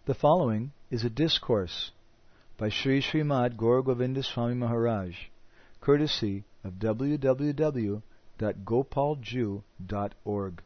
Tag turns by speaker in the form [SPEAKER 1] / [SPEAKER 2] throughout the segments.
[SPEAKER 1] The following is a discourse by Sri Srimad Gaura Govinda Swami Maharaj, courtesy of www.gopalju.org.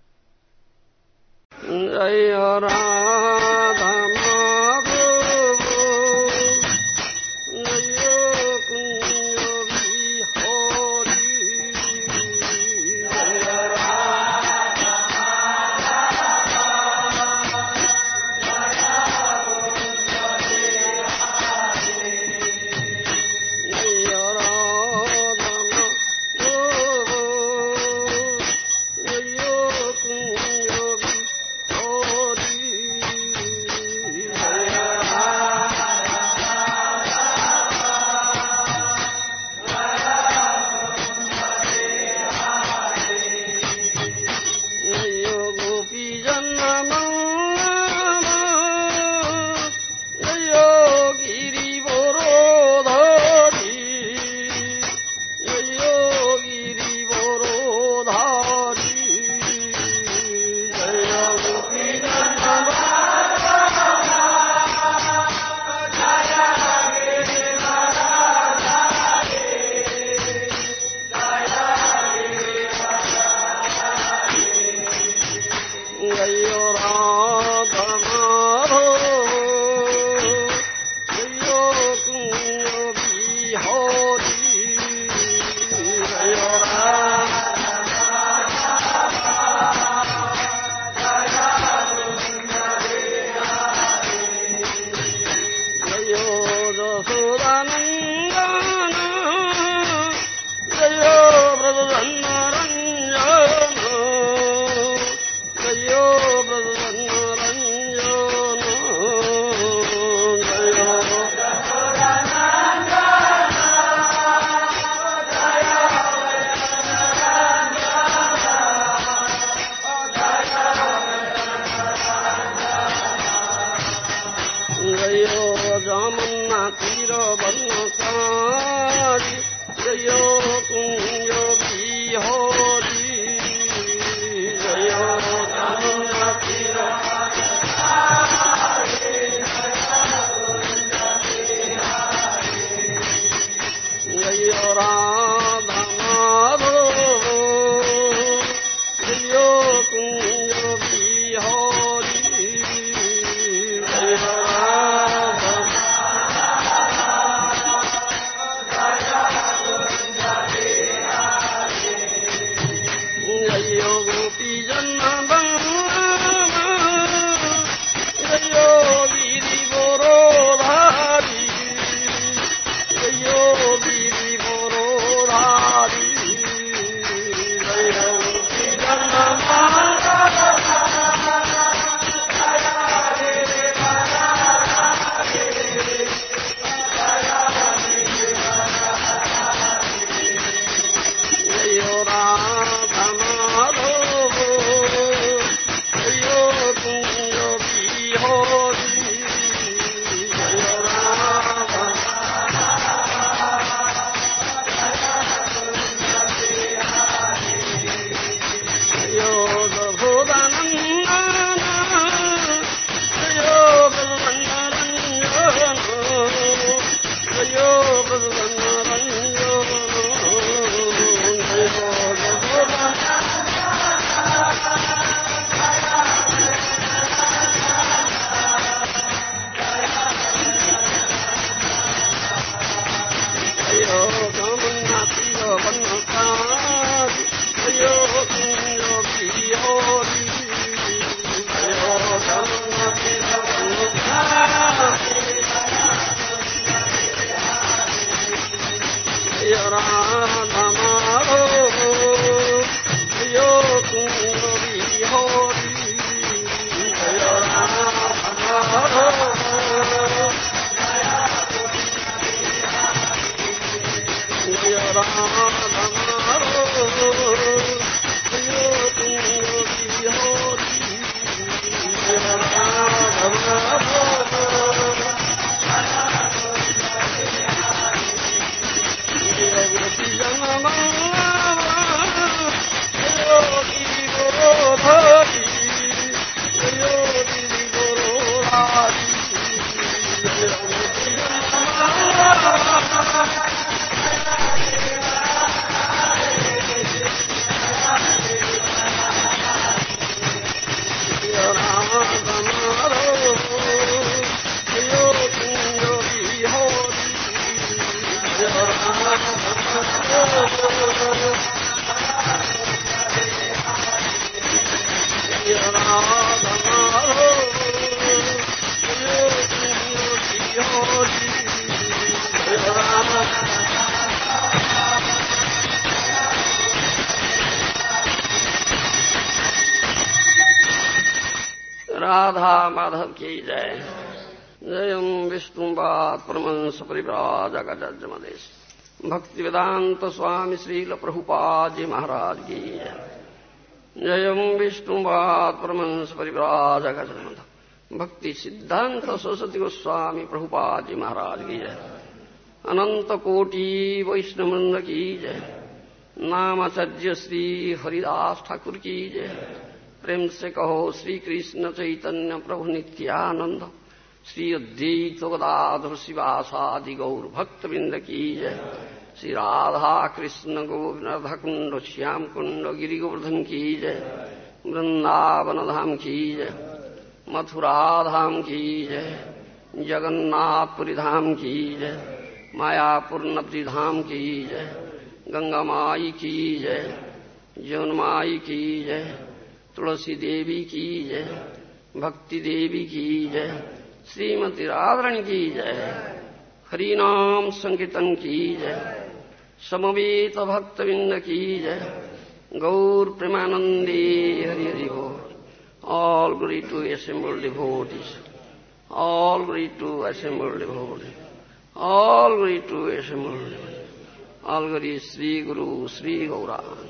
[SPEAKER 2] महाराज की जय। जयम विष्णुपाद परमहंस परिव्राजक भक्ति वेदांत स्वामी श्रील प्रभुपाद जी महाराज की जय। जयम विष्णुपाद परमहंस परिव्राजक भक्ति सिद्धांत सरस्वती गोस्वामी प्रभुपाद जी महाराज की जय। अनंत कोटि वैष्णववृंद की जय। नामाचार्य श्री हरिदास ठाकुर की जय। प्रेम से कहो श्री कृष्ण चैतन्य प्रभु नित्यानंद श्री अद्वैत गदाधर शिवासादि गौर भक्तवृंद की जय। श्री राधा कृष्ण गोविंद राधा कुंड श्याम कुंड गिरि गोवर्धन की जय। वृंदावन धाम की जय। मथुरा धाम की जय। जगन्नाथपुरी धाम की जय। मायापुर नगरी धाम की जय। गंगा माई की जय। जमुना माई की जय। तुलसी देवी की जय। भक्ति देवी की जय। श्रीमती राधारानी की जय। हरि नाम संकीर्तन की जय। समवेत भक्तवृंद की जय। गौर प्रेमानंदे हरि हरि बोल। All glory to assembled devotees. All glory to assembled devotees. All glory to assembled devotees. All glory Sri Guru Sri Gauranga.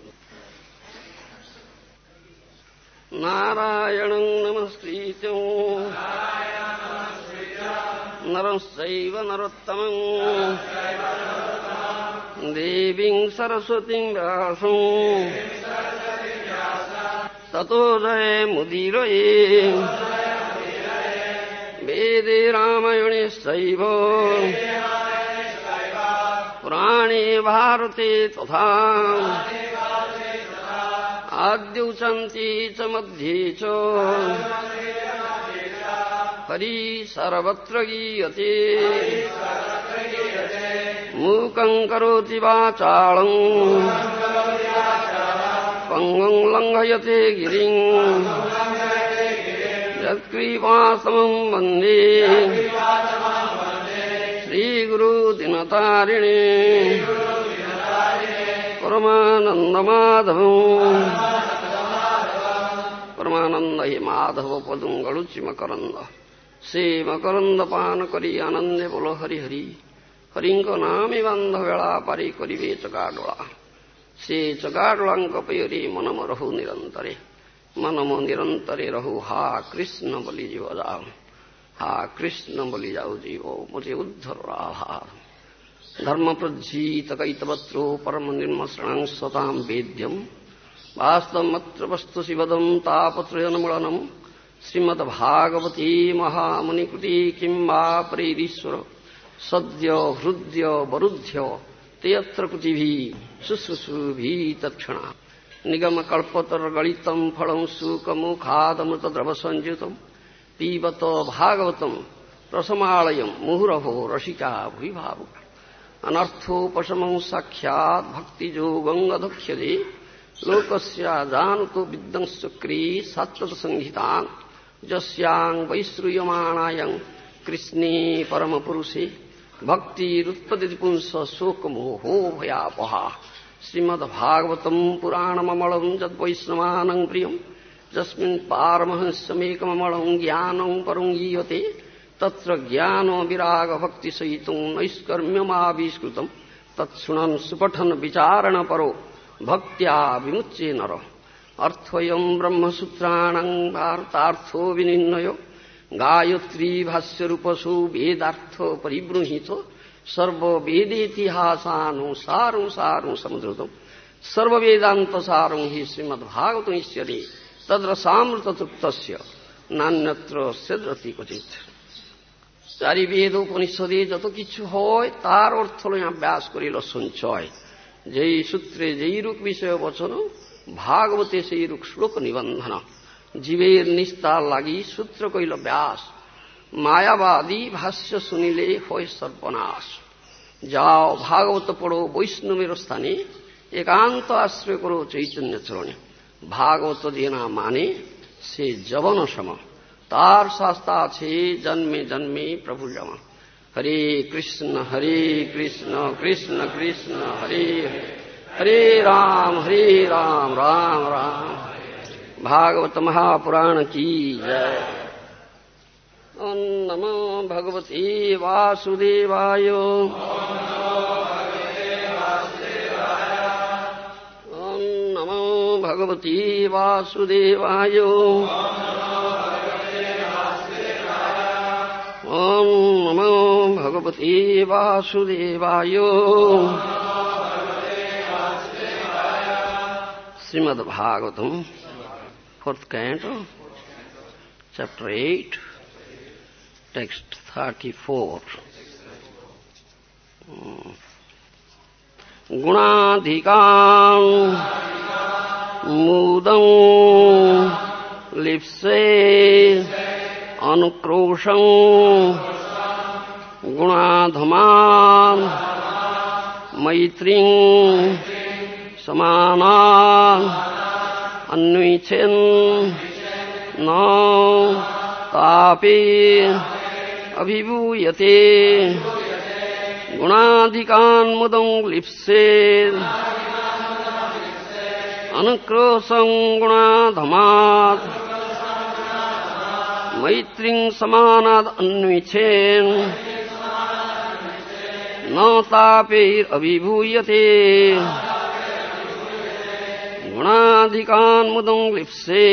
[SPEAKER 2] Narayanam namaskrityam naram saiva narottamam deving saraswatim vyasam ततो जय मुदीरये वेदे रामायणे सैव पुराणे भारते तथा आद्यौ चन्ति च मध्ये च हरि सर्वत्र गीयते मूकं करोति वाचालं पंगं लंघयते गिरिं यत्कृपातमं वन्दे श्रीगुरु दिनतारिणे परमानन्दमाधवं परमानंद हे माधव पदुंगलुचि मकरंद से मकरंद पान करी आनंदे बोलो हरि हरि हरिंक नामी बंध वेला पारी करिबे चकाडोळा से चकाडोळांक पयरी मनम रहु निरंतरे मनम निरंतरे रहु हा कृष्ण बलि जीव जाओ हा कृष्ण बलि जाओ जीवो मुझे उद्धर राधा धर्म प्रज्जीत कैतवत्रो परम निर्मसृणं सतां वेद्यम वास्तवमत्र वस्तु शिवदं तापत्रयन्मूलनम् श्रीमद्भागवती महामुनिकृति किं वा प्रेरीश्वर सद्य हृद्य वरुध्य तेऽत्र कृतिभिः शुश्रूषुभिः तत्क्षणा निगम कल्पतर गलितं फलं सुकमुखादमृत द्रव संयुतं पीबत भागवतं रसमालयं मुहुरहो रसिका भुवि भावुका अनर्थोपशमं साक्षात् भक्तियोगं अधक्ष्यते लोकस्य जानतो विद्वंसक्री सात्वत संहितां जस्यां वैश्रूयमाणायां कृष्णे परमपुरुषे भक्तिरुत्पद्यते पुंस शोकमोहो भयापहा श्रीमद्भागवतं पुराणममलं यद्वैष्णवानां प्रियं यस्मिन् पारमहंस्यमेकममलं ज्ञानं परं गीयते तत्र ज्ञानो विरागभक्तिसहितं नैष्कर्म्यमाविष्कृतं तत्शृणन् सुपठन् विचारण परो भक्त्या विमुच्ये नर अर्थोऽयं ब्रह्मसूत्राणां भारतार्थो विनिर्णयो गायत्री भाष्यरूपसु वेदार्थ परिबृंहितो सर्ववेदेतिहासानुसारं सारं समुद्रतं सर्ववेदान्तसारं हि श्रीमद्भागवतं इष्यते तद्रसामृततृप्तस्य नान्यत्र सेद्रति क्वचित् চারি বেদ উপনিষদে যত কিছু হয় তার অর্থ লইয়া ব্যাস করিল সঞ্চয় যেই সূত্রে যেই রূপ বিষয় বচন ভাগবতে সেই রূপ শ্লোক নিবন্ধন জীবের নিস্তার লাগি সূত্র কইল ব্যাস মায়াবাদী ভাষ্য শুনিলে হয় সর্বনাশ যাও ভাগবত পড়ো বৈষ্ণবের স্থানে একান্ত আশ্রয় করো চৈতন্য চরণে ভাগবত যে না মানে সে যবন সম तार शास्ता छे जन्मे जन्मे प्रभु जमा हरे कृष्ण कृष्ण कृष्ण हरे हरे राम राम राम भागवत महापुराण की जय। Om Namo Bhagavate Vasudevaya. Om Namo Bhagavate Vasudevaya. Om Namo Bhagavate Vasudevaya. Srimad Bhagavatam, 4th canto, chapter 8, text 34. Gunadhikam mudam lipse anukrosham gunadhaman maitring samana anvichen na tapi abhibhuyate gunadhikan mudam lipse anukrosam gunadhamat maitring samanad anvichen na tapi abhibhuyate gunadhikan mudam lipse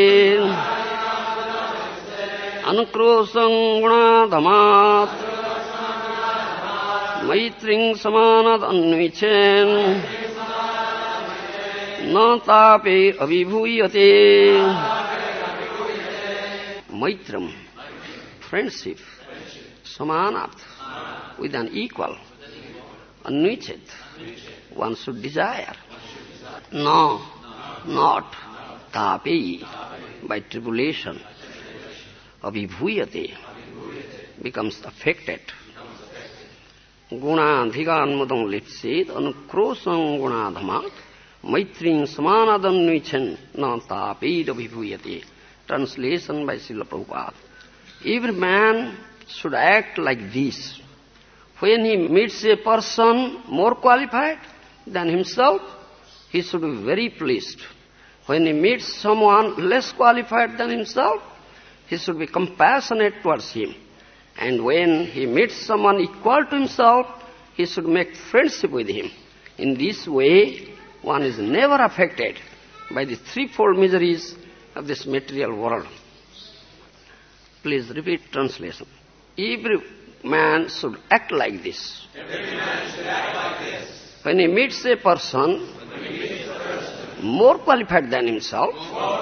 [SPEAKER 2] anukrosam gunadhamat maitring samanad anvichen na tapi abhibhuyate. Maitram, friendship, samanat, with an equal, anvichet, one should desire. No, not tapi, by tribulation. Abhibhuyate, becomes affected. Gunadhikan mudam lipset anukrosam gunadhamat maitring samanadanvichen na tapi abhibhuyate. Translation by Srila Prabhupada. Every man should act like this. When he meets a person more qualified than himself, he should be very pleased. When he meets someone less qualified than himself, he should be compassionate towards him. And when he meets someone equal to himself, he should make friendship with him. In this way, one is never affected by the threefold miseries of this material world. Please repeat translation. Every man should act like this.
[SPEAKER 3] Every man should act like this.
[SPEAKER 2] When he meets a person more qualified than himself,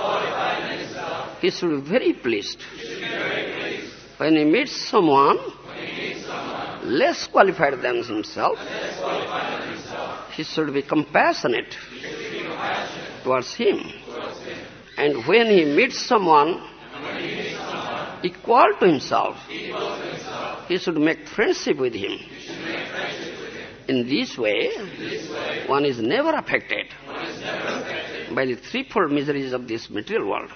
[SPEAKER 2] he should be very pleased. When he meets someone less qualified than himself, he should be compassionate towards him. And when he meets someone equal to himself, he should make friendship with him. In this way, one is never affected by the threefold miseries of this material world.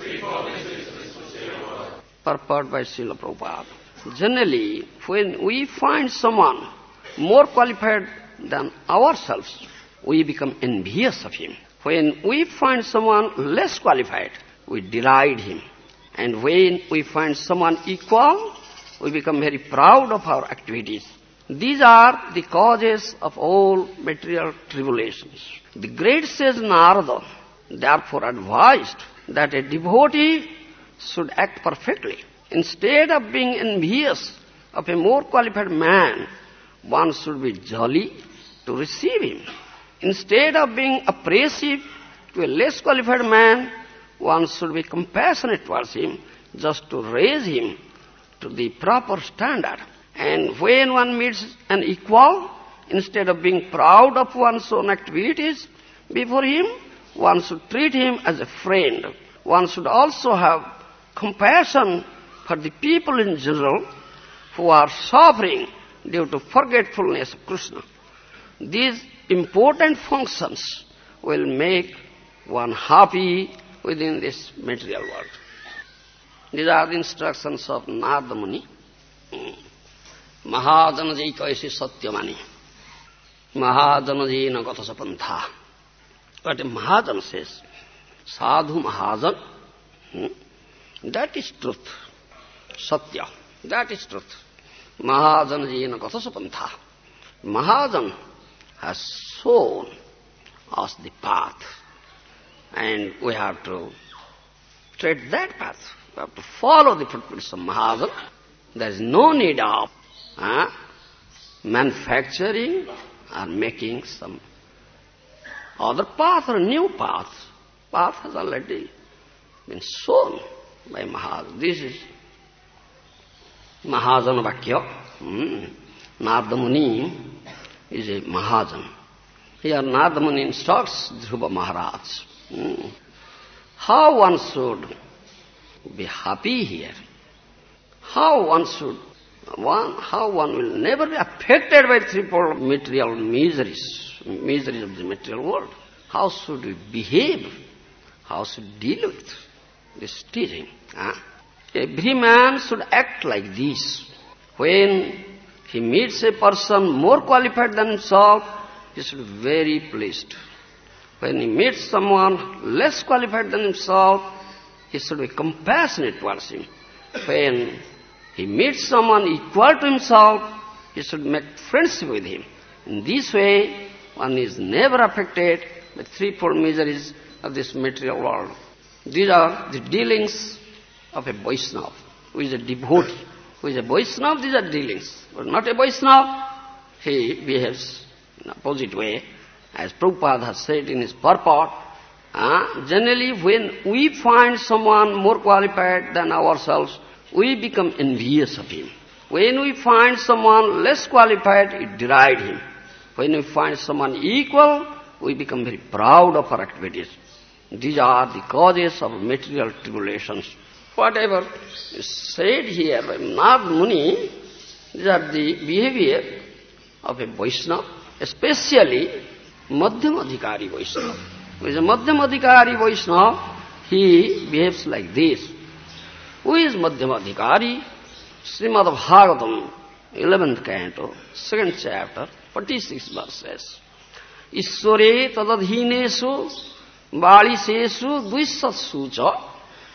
[SPEAKER 2] Purport by Srila Prabhupada. Generally, when we find someone more qualified than ourselves, we become envious of him. When we find someone less qualified, we deride him. And when we find someone equal, we become very proud of our activities. These are the causes of all material tribulations. The great sage Narada therefore advised that a devotee should act perfectly. Instead of being envious of a more qualified man, one should be jolly to receive him. Instead of being oppressive to a less qualified man, one should be compassionate towards him, just to raise him to the proper standard. And when one meets an equal, instead of being proud of one's own activities before him, one should treat him as a friend. One should also have compassion for the people in general who are suffering due to forgetfulness of Krishna. These important functions will make one happy within this material world. These are the instructions of Narada Muni. Mahajanaji kaisi satyamani. Mahajanaji na gata sapantha. What a Mahajan says, Sadhu Mahajan, that is truth, Satya. That is truth. Mahajana jena kathasa pantha. Mahajan has shown us the path. And we have to tread that path. We have to follow the footprints of Mahajan. There is no need of manufacturing or making some other path or new path. Path has already been shown by Mahajan. This is Mahajana Vakya. Narada Muni is a Mahajan. Here Narada Muni instructs Dhruva Maharaj. How one should be happy here. How one will never be affected by threefold material miseries of the material world. How should we behave? How should we deal with this teaching? Every man should act like this. When he meets a person more qualified than himself, he should be very pleased. When he meets someone less qualified than himself, he should be compassionate towards him. When he meets someone equal to himself, he should make friendship with him. In this way, one is never affected by threefold miseries of this material world. These are the dealings of a Vaishnava, who is a devotee. Who is a Vaishnava, these are dealings. But not a Vaishnava, he behaves in an opposite way. As Prabhupada has said in his purport, generally when we find someone more qualified than ourselves, we become envious of him. When we find someone less qualified, we deride him. When we find someone equal, we become very proud of our activities. These are the causes of material tribulations. Whatever is said here by Narada Muni, these are the behavior of a Vaishnava, especially Madhyamadhikari Vaishnava. Who is a Madhyamadhikari Vaishnava, he behaves like this. Who is Madhyamadhikari? Srimad Bhagavatam, 11th canto, 2nd chapter, 46 verses. Ishware tadadhinesu baliseshu dvisatsu cha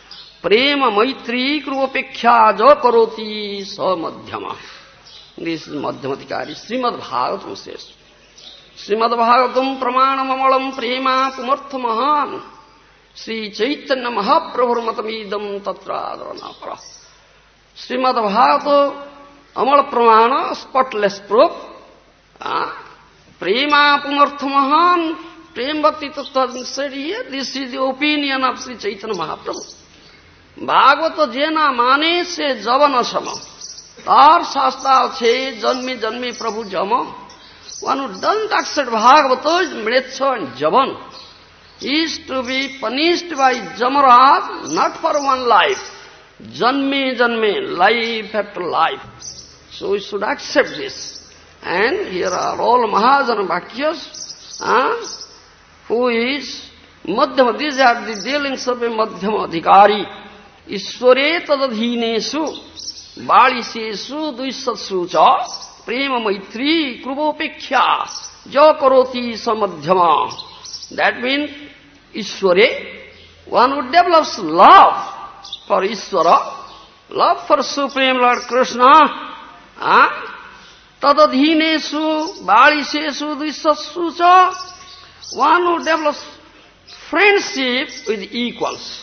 [SPEAKER 2] prema maitri krupapekkhya ja karoti sa madhyama. This is Madhyamadhikari. Srimad Bhagavatam says. Srimad Bhagavatam pramanam amalam prema pumartha mahan. Sri Chaitanya Mahaprabhur matamidam tatra adharanapara. Srimad Bhagavatam amal pramana, spotless proof. Prema pumartha mahan. Prem bhakti tattva said here. This is the opinion of Sri Chaitanya Mahaprabhu. Bhagavata jena mane se javana sama. Tar shastra che janme janme prabhu jama. One who doesn't accept Bhagavata is mritya and javan. He is to be punished by Jamaraj, not for one life. Janme janme, life after life. So we should accept this. And here are all Mahajana Bhakyas, who is Madhyama. These are the dealings of a Madhyamadhikari. Ishware tadadhinesu baliseshu dvisatsu cha prema maitri krupapekkhya ja karoti samadhyama. That means Ishware, one who develops love for Ishwara, love for Supreme Lord Krishna, tadadhinesu baliseshu dvisatsu cha, one who develops friendship with equals.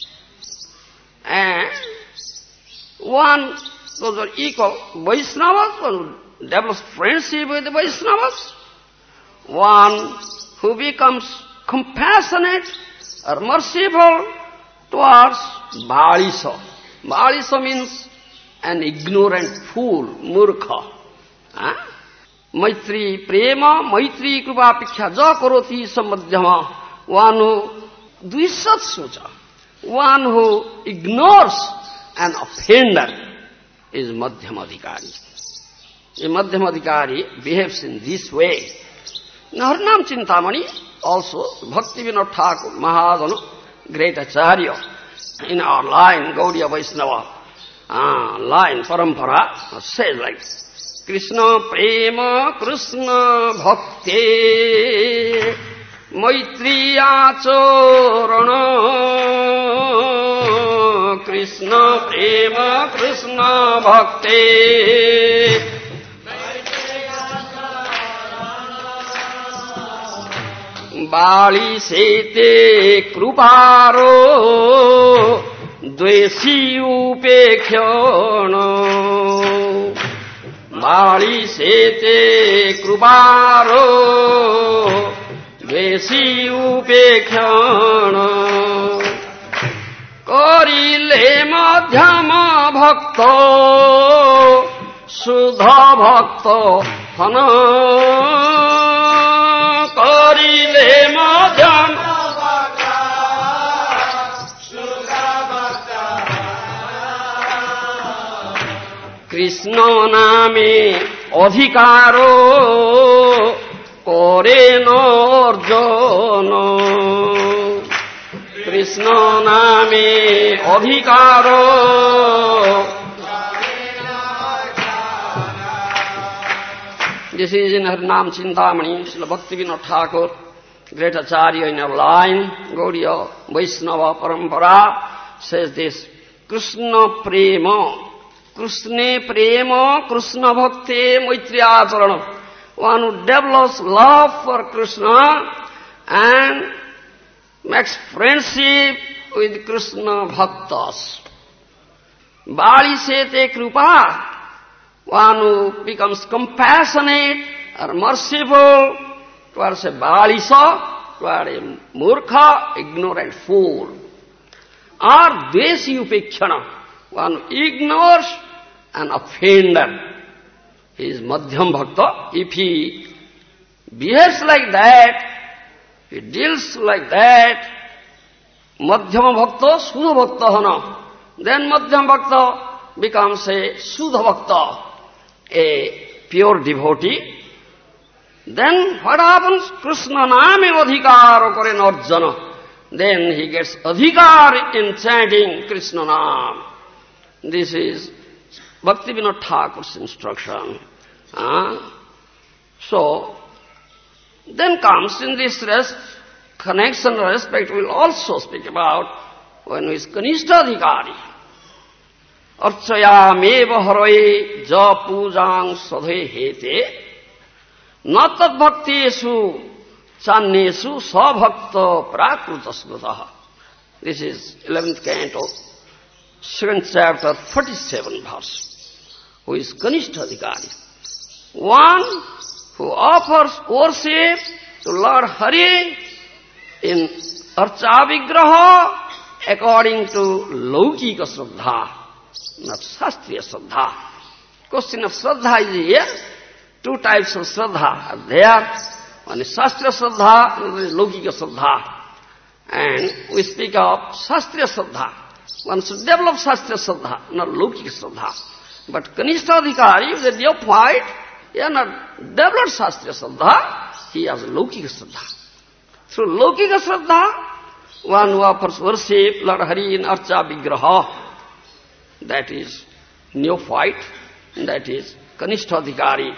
[SPEAKER 2] And one, those are equal Vaishnavas, one who develops friendship with the Vaishnavas, one who becomes compassionate or merciful towards Balisa. Balisa means an ignorant fool, murkha. Maitri prema, maitri krupapekkhya ja karoti samadhyama. One who dvisatsucha, one who ignores an offender is Madhyamadhikari. A Madhyamadhikari behaves in this way. Harinam Chintamani, also Bhaktivinoda Thakur, Mahajana, great Acharya, in our line, Gaudiya Vaishnava, line, Parampara, says like this. Krishna Prema, Krishna Bhakti, Maitri Acharana, Krishna प्रेम कृष्ण भक्ति बाली सेते कृपारो द्वेषी उपेक्षण बाली सेते कृपारो द्वेषी उपेक्षण करिले मध्यम भक्त शुद्ध भक्त हन करिले मध्यम कृष्ण नामे अधिकारो करे न अर्जन कृष्ण नामे अधिकारो This is in Harinam Chintamani, Srila Bhaktivinoda Thakur, great Acharya in our line, Gaudiya Vaishnava Parampara, says this, Krishna Prema, Krishna Prema, Krishna Bhakti, Maitriya Charana. One who develops love for Krishna and makes friendship with Krishna Bhaktas. Bali Sete Krupa, one who becomes compassionate or merciful towards a Balisa, towards a Murkha, ignorant fool. Or Dveshi Upekshana, one who ignores an offender. He is Madhyam Bhakta. If he behaves like that, he deals like that, Madhyama Bhakta, Sudha Bhakta Hana, then Madhyam Bhakta becomes a Sudha Bhakta, a pure devotee. Then what happens? Krishna Name Adhikaro Kare Arjuna. Then he gets Adhikar in chanting Krishna Nam. This is Bhaktivinoda Thakur's instruction. So, then comes in this connection and respect, we will also speak about when he is Kanishta Adhikari. Archayameva haroe ja pujang sadhe hete na tad bhakteshu channeshu sabhakta prakrutasmritaha. This is 11th canto, 2nd chapter, 47 verse. Who is Kanishta Adhikari? One who offers worship to Lord Hari in Archa Vigraha according to Laukika Shraddha, not Shastriya Shraddha. Question of Shraddha is here. Two types of Shraddha are there. One is Shastriya Shraddha, another is Laukika Shraddha. And we speak of Shastriya Shraddha. One should develop Shastriya Shraddha, not Laukika Shraddha. But Kanishta Adhikari, if they neophyte, he has not developed Shastriya Shraddha, he has Laukika Shraddha. Through Laukika Shraddha, one who offers worship, Lord Hari in Archa Vigraha, that is neophyte, that is Kanishta Adhikari.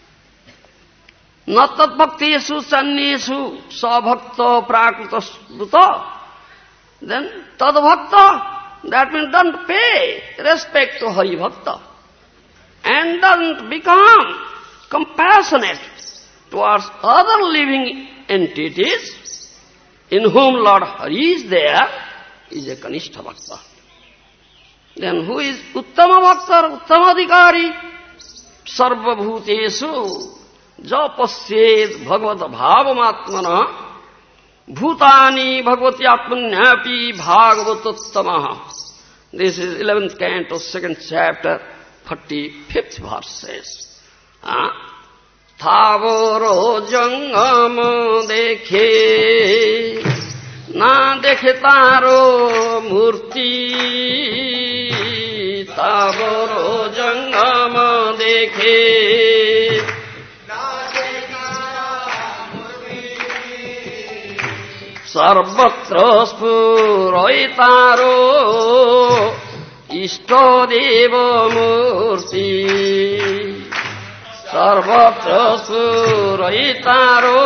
[SPEAKER 2] Na tat bhakteshu channeshu sabhakta prakruta sruta. Then tad bhakta, that means don't pay respect to Hari Bhakta and doesn't become compassionate towards other living entities in whom Lord Hari is there, is a Kanishta Bhakta. Then who is Uttama Bhakta, Uttama Adhikari? Sarva Bhuteshu Japasyed Bhagavata Bhavamatmana Bhutani Bhagavati Atmanyapi Bhagavatottamaha. This is 11th canto, 2nd chapter, 35th verse says. Thavaro jangam dekhe, na dekhe taro murti. Thavaro jangam dekhe, sarvatra spuroitaro istodeva murti. Sarvatra spuroitaro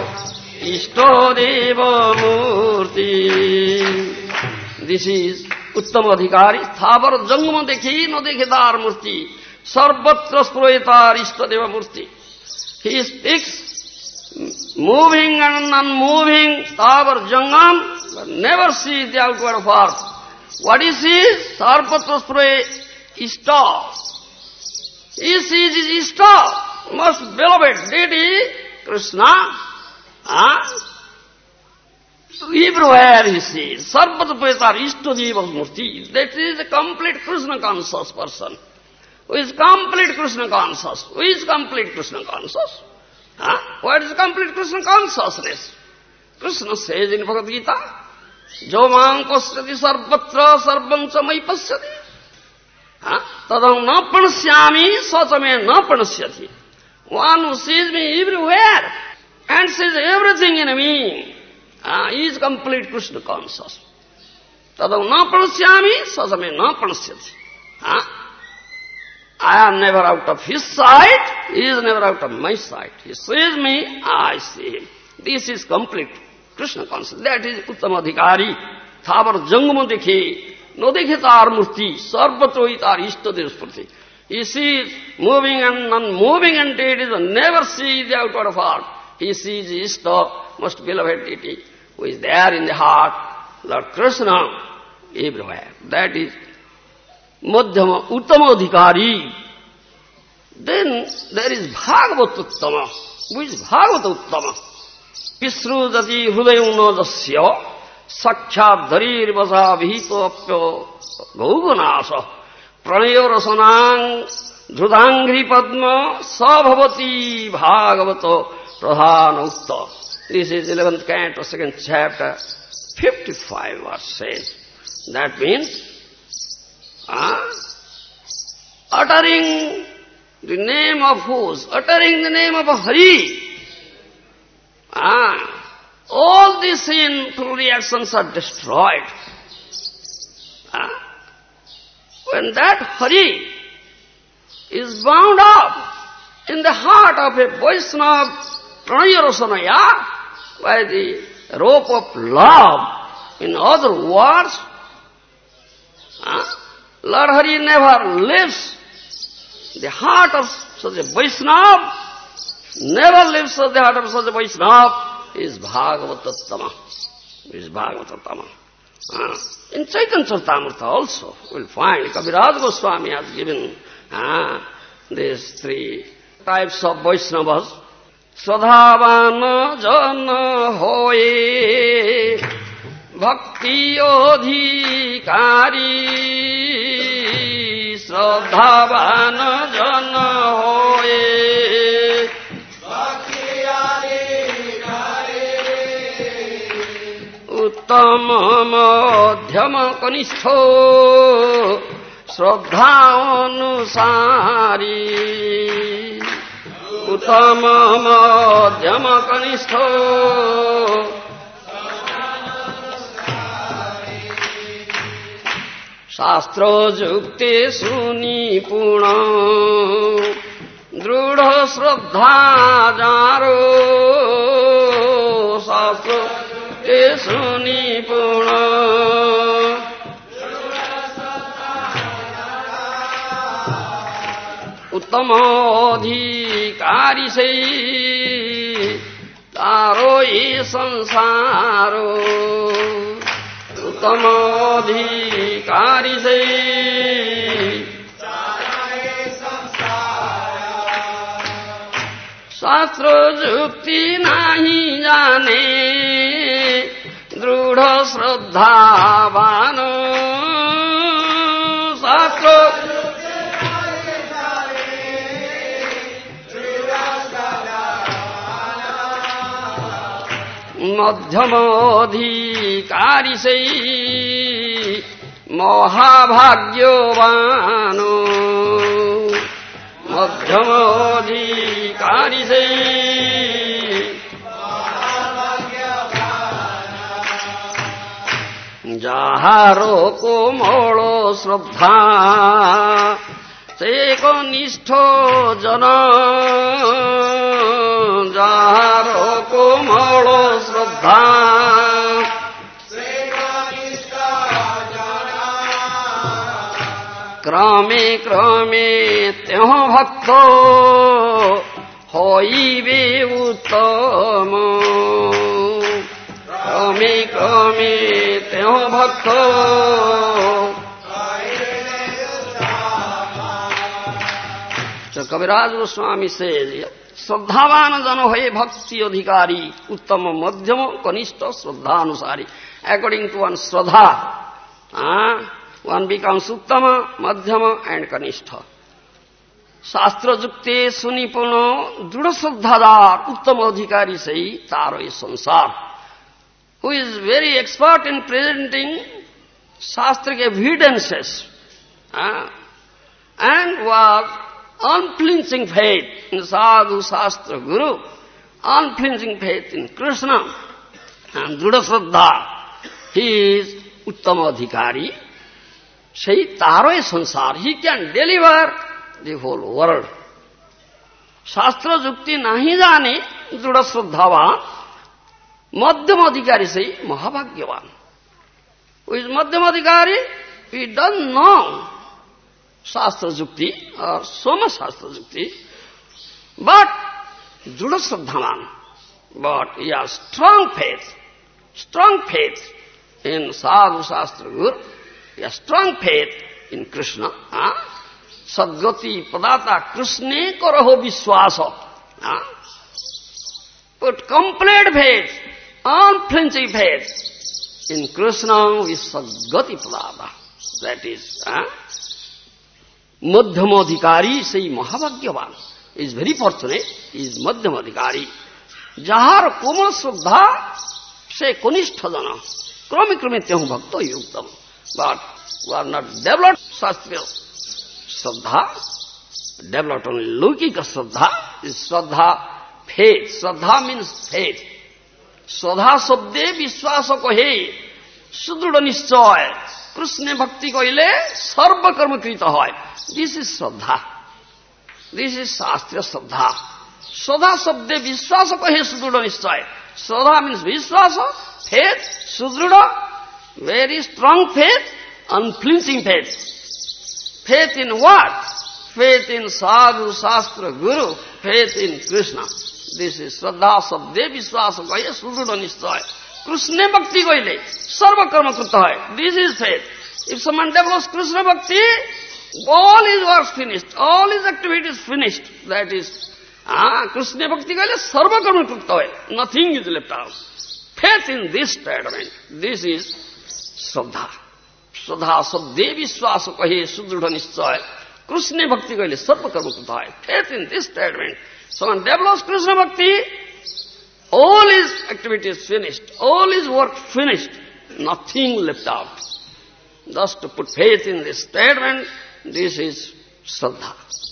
[SPEAKER 2] istodeva murti. This is उत्तम अधिकारी स्थावर जंगम देखी न देखे तार मूर्ति सर्वत्र स्फुरे तार इष्ट देव मूर्ति he speaks moving and unmoving स्थावर जंगम but never sees the outward form what he sees सर्वत्र स्फुरे इष्ट he sees his इष्ट most beloved deity Krishna everywhere he sees sarvatra tar ishtadeva's murti that is a complete Krishna conscious person who is complete Krishna conscious what is complete Krishna consciousness Krishna says in Bhagavad Gita jo mam pasyati sarvatra sarvam cha mai pasyati tadam na panasyami sachame na panasyati one who sees me everywhere and sees everything in me he is complete Krishna conscious. Tadam na panasyami, sasame na panasyati. I am never out of his sight, he is never out of my sight. He sees me, I see him. This is complete Krishna conscious. That is Uttamadhikari. Thavar jangma dekhe, no dekhe tar murti, sarvatoi tar ishtadev spurti. He sees moving and non-moving entities and never sees the outward form. He sees Ishta, most beloved deity, who is there in the heart, Lord Krishna, everywhere. That is Madhyama Uttama Adhikari. Then there is Bhagavata Uttama. Who is Bhagavata Uttama? Visrudati Hrudayunodasya Sakhyat Dharir Vasa Vihito Apyo Gauganasa Pranayo Rasanang Dhrudangri Padma Sabhavati Bhagavata Pradhana Utta. This is 11th canto, 2nd chapter, 55 verse says. That means, uttering the name of whose? Uttering the name of Hari. All these sinful reactions are destroyed. When that Hari is bound up in the heart of a Vaishnava Pranayarasanaya, by the rope of love. In other words, Lord Hari never leaves the heart of such a Vaishnava, never leaves the heart of such a Vaishnava, is Bhagavatattama. In Chaitanya Charitamrita also, we will find Kaviraj Goswami has given these 3 types of Vaishnavas. Swadhavana jana hoye bhakti adhikari Swadhavana jana hoye bhakti adhikari uttama madhyama kanistho Shraddha anusari Uttama madhyama kanistho Shastra jukte sunipuna Drudha shraddha jaro Shastra jukte sunipuna उत्तमाधिकारी से तारो ये संसारो उत्तमाधिकारी से शास्त्र जुक्ति नहीं जाने दृढ़ श्रद्धावान शास्त्र मध्यमाधिकारी से महाभाग्यवान मध्यमाधिकारी से जाहारो को मोड़ो श्रद्धा से को निष्ठो जना जाहारो को मोड़ो श्रद्धा से को निष्ठो जना क्रमे क्रमे त्यों भक्तो होइबे उत्तम क्रमे क्रमे त्यों भक्तो So Kaviraj Goswami says, Shraddhavana jano hai bhakti adhikari, uttama madhyama kanishta shraddhanusari. According to one shraddha, one becomes uttama, madhyama and kanishta. Shastra jukte sunipano drudha shraddhadar, uttama adhikari sahi taro is sansar. Who is very expert in presenting shastric evidences and was unflinching faith in Sadhu Shastra Guru, unflinching faith in Krishna, and Drudha Shraddha. He is Uttama Adhikari. Sai Taro Sansar. He can deliver the whole world. Shastra Jukti Nahi Jane Drudha Shraddhava Madhyama Adhikari Sai Mahabhagyavan. Who is Madhyama Adhikari? He doesn't know Shastra Jukti or Soma Shastra Jukti, but Drudha Shraddhavan. But he has strong faith in Sadhu Shastra Guru, he has strong faith in Krishna. Sadgati Padata Krishne Karaho Vishwasa. Put complete faith, unflinching faith in Krishna with Sadgati Padata. That is, Madhyamadhikari say Mahabhagyavan is very fortunate, is Madhyamadhikari. Jahar Komal Shraddha say Kanishta Jana, Krami Krami Tyahu Bhakta Yuktam. But who are not developed Shastriya Shraddha, developed only Laukika Shraddha, is Shraddha, faith. Shraddha means faith. Shraddha Sabde Vishwasa Kohe, Sudruda Nishchoy, Krishna Bhakti Koile, Sarva Karma Krita Hoy. This is Shraddha. This is Shastriya Shraddha. Shraddha Sabde Vishwasa Kohe Sudruda Nishchoy. Shraddha means Vishwasa, faith, Sudruda, very strong faith, unflinching faith. Faith in what? Faith in Sadhu Shastra Guru, faith in Krishna. This is Shraddha Sabde Vishwasa Kohe Sudruda Nishchoy. Krishna Bhakti Koile, Sarva Karma Krita Hoy. This is faith. If someone develops Krishna Bhakti, all his works finished, all his activities finished. That is, Krishna Bhakti Koile, Sarva Karma Krita Hoy. Nothing is left out. Faith in this statement, this is Shraddha. Shraddha Sabde Vishwasa Kohe Sudruda Nishchoy. Krishna Bhakti Koile, Sarva Karma Krita Hoy. Faith in this statement. Someone develops Krishna Bhakti, all his activities finished, all his work finished, nothing left out. Thus to put faith in this statement, this is Shraddha.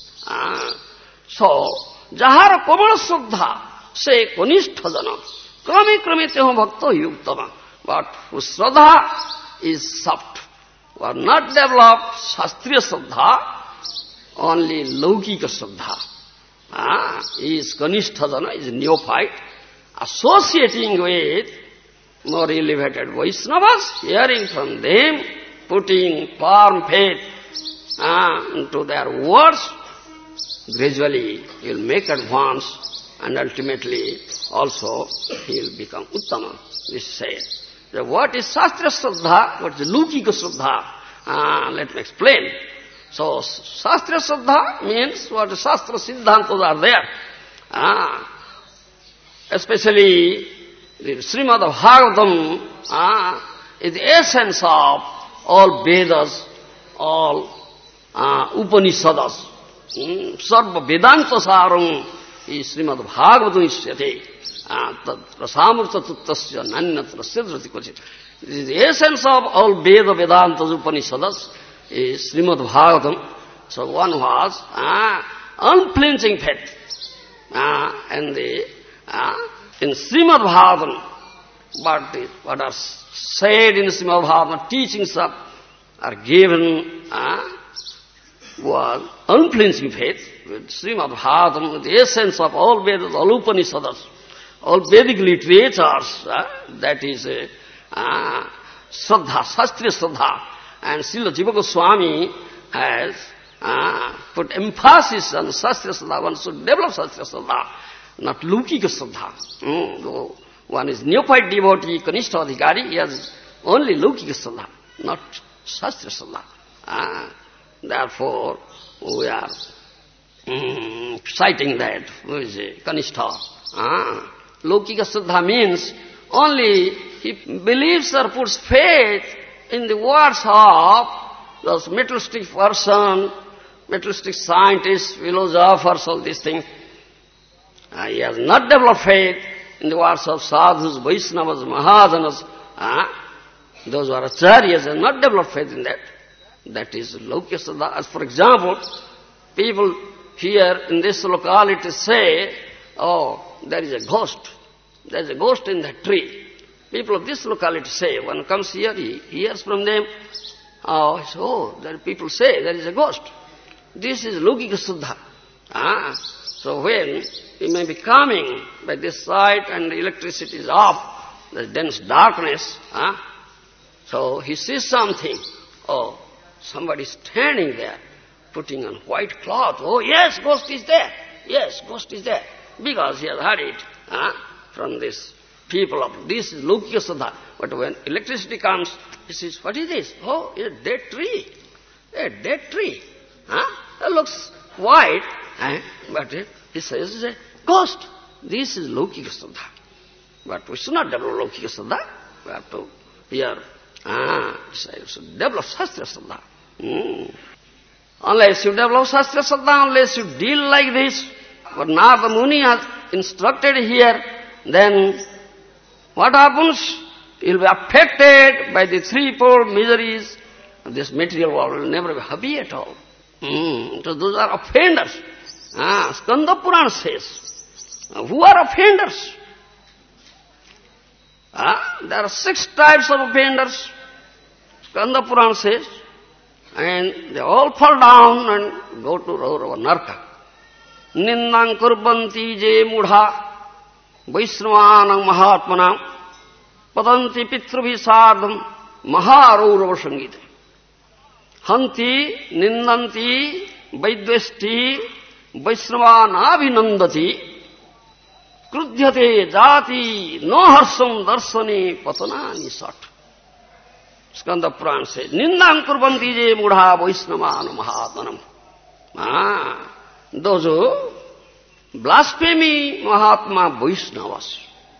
[SPEAKER 2] So, Jahar Kamala Shraddha, say Kanishta Jana, Krami Krami Teho Bhakta Yuktama. But whose Shraddha is soft, who are not developed Shastriya Shraddha, only Laukika Shraddha. He is Kanishta Jana, is neophyte, associating with more elevated Vaishnavas, hearing from them, putting firm faith into their words, gradually he will make advance and ultimately also he will become Uttama. This says. So what is Shastriya Shraddha? What is Laukika Shraddha? Let me explain. So Shastriya Shraddha means what Shastra Siddhantas are there. Especially the Srimad Bhagavatam is the essence of all Vedas, all Upanishads. Sarva Vedanta Saram is Srimad Bhagavatam Isyate. Tad Rasamurta Tuttasya Nanyatra Siddhrati Kvachit. This is the essence of all Veda Vedantas Upanishads is Srimad Bhagavatam. So one was unflinching faith. And in Srimad Bhagavatam, what are said in Srimad Bhagavatam, teachings are given, was unflinching faith. With Srimad Bhagavatam, with the essence of all Vedas, all Upanishads, all Vedic literatures, that is Shraddha, Shastriya Shraddha. And Srila Jiva Goswami has put emphasis on Shastra Shraddha. One should develop Shastra Shraddha, not Laukika Shraddha. Though one is neophyte devotee, Kanishta Adhikari, he has only Laukika Shraddha, not Shastra Shraddha. Therefore, we are citing that, who is a Kanishta. Laukika Shraddha means only he believes or puts faith in the words of those materialistic person, materialistic scientists, philosophers, all these things. He has not developed faith in the words of sadhus, Vaishnavas, Mahajanas. Those who are acharyas have not developed faith in that. That is Laukika Shraddha. As for example, people here in this locality say, oh, there is a ghost. There is a ghost in that tree. People of this locality say, one comes here, he hears from them, there people say there is a ghost. This is Laukika Shraddha. So when he may be coming by this side and the electricity is off, there's dense darkness, so he sees something. Oh, somebody standing there, putting on white cloth. Oh, yes, ghost is there. Yes, ghost is there. Because he has heard it from this people of this is Laukika Shraddha. But when electricity comes, he says, what is this? Oh, it's a dead tree. A dead tree. It looks white, but he says it's a ghost. This is Laukika Shraddha. But we should not develop Laukika Shraddha. We have to here develop Shastra Shraddha. Unless you develop Shastra Shraddha, unless you deal like this, what Narada Muni has instructed here, then what happens? You will be affected by the threefold miseries of this material world. You will never be happy at all. So those are offenders. Skanda Purana says, who are offenders? There are 6 types of offenders, Skanda Purana says, and they all fall down and go to Raurava Narka. Nindang kurbanti je mudha Vaisnavanam Mahatmanam Padanti Pitrubhisardam Maharourava Sangita Hanti Nindanti Vaidvesti Vaisnavanabhinandati Krudhyate Jati No Harsam Darsani Patanani Sat. Skanda Purana says, Nindam Kurbanti Je Mudha Vaisnavanam Mahatmanam. Those who blaspheme Mahatma Vaishnavas.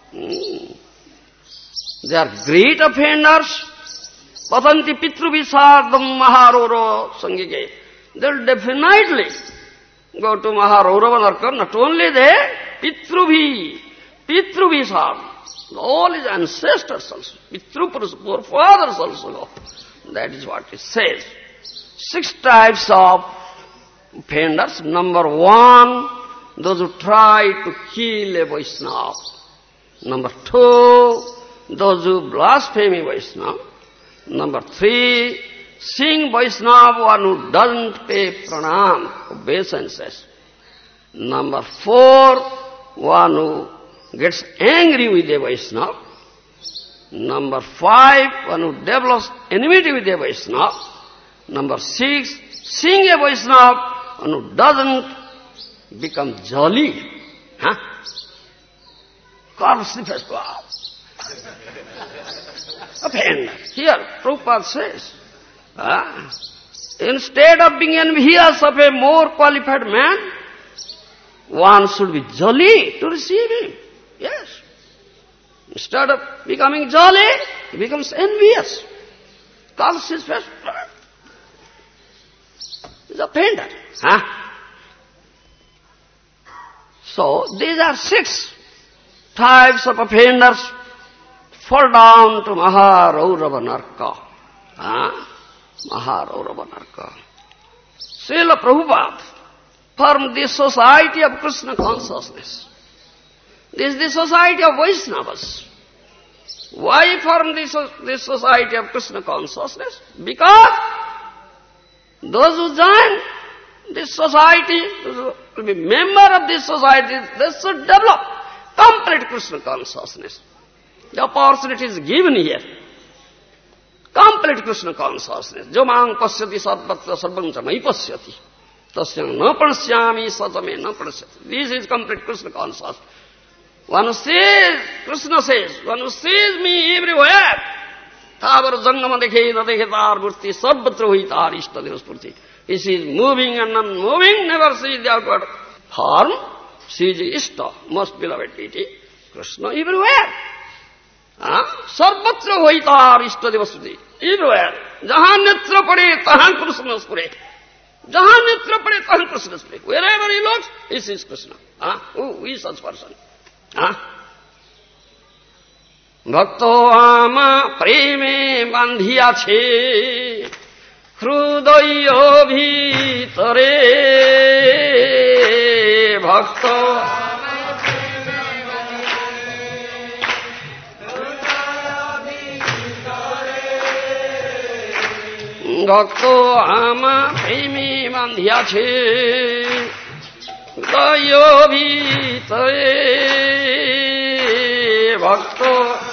[SPEAKER 2] They are great offenders. Patanti Pitrubhisardam Maharoro Sangike. They will definitely go to Maharorava Narka. Not only they, Pitrubhisardam. All his ancestors also. Forefathers also go. That is what it says. 6 types of offenders. Number 1, those who try to kill a Vaishnava. Number 2, those who blaspheme a Vaishnava. Number 3, seeing Vaishnava one who doesn't pay pranam, obeisances. Number 4, one who gets angry with a Vaishnava. Number 5, one who develops enmity with a Vaishnava. Number 6, seeing a Vaishnava, one who doesn't become jolly. Carves the first wow. Offender. Here, Prabhupada says, instead of being envious of a more qualified man, one should be jolly to receive him. Yes. Instead of becoming jolly, he becomes envious. Calls his first word. He's offender. So, these are 6 types of offenders. Fall down to Maharourava Narka. Maharourava Narka. Srila Prabhupada formed the society of Krishna consciousness. This is the society of Vaishnavas. Why form this society of Krishna consciousness? Because those who join this society, those who will be member of this society, they should develop complete Krishna consciousness. The opportunity is given here. Complete Krishna consciousness. Jo mang pasyati sarvatra sarvam cha mai pasyati. Tasyam na pranashyami sajame na pranashyati. This is complete Krishna consciousness. One who sees, Krishna says, one who sees me everywhere. Tavar jangama dekhe na dekhe tar murti sarvatra hui tar ishta divaspurti. He sees moving and unmoving, never sees the outward form. Sees ishta, most beloved deity, Krishna everywhere. Sarvatra hui tar ishta divaspurti. Everywhere. Jahan netra pade, tahan Krishna spure. Jahan netra pade, tahan Krishna spure. Wherever he looks, he sees Krishna. Who is such person? Bhakto ama preme bandhiya che hrudayo bhitare bhakto Bhakto ama preme bandhiya che hrudayo bhitare Bhakto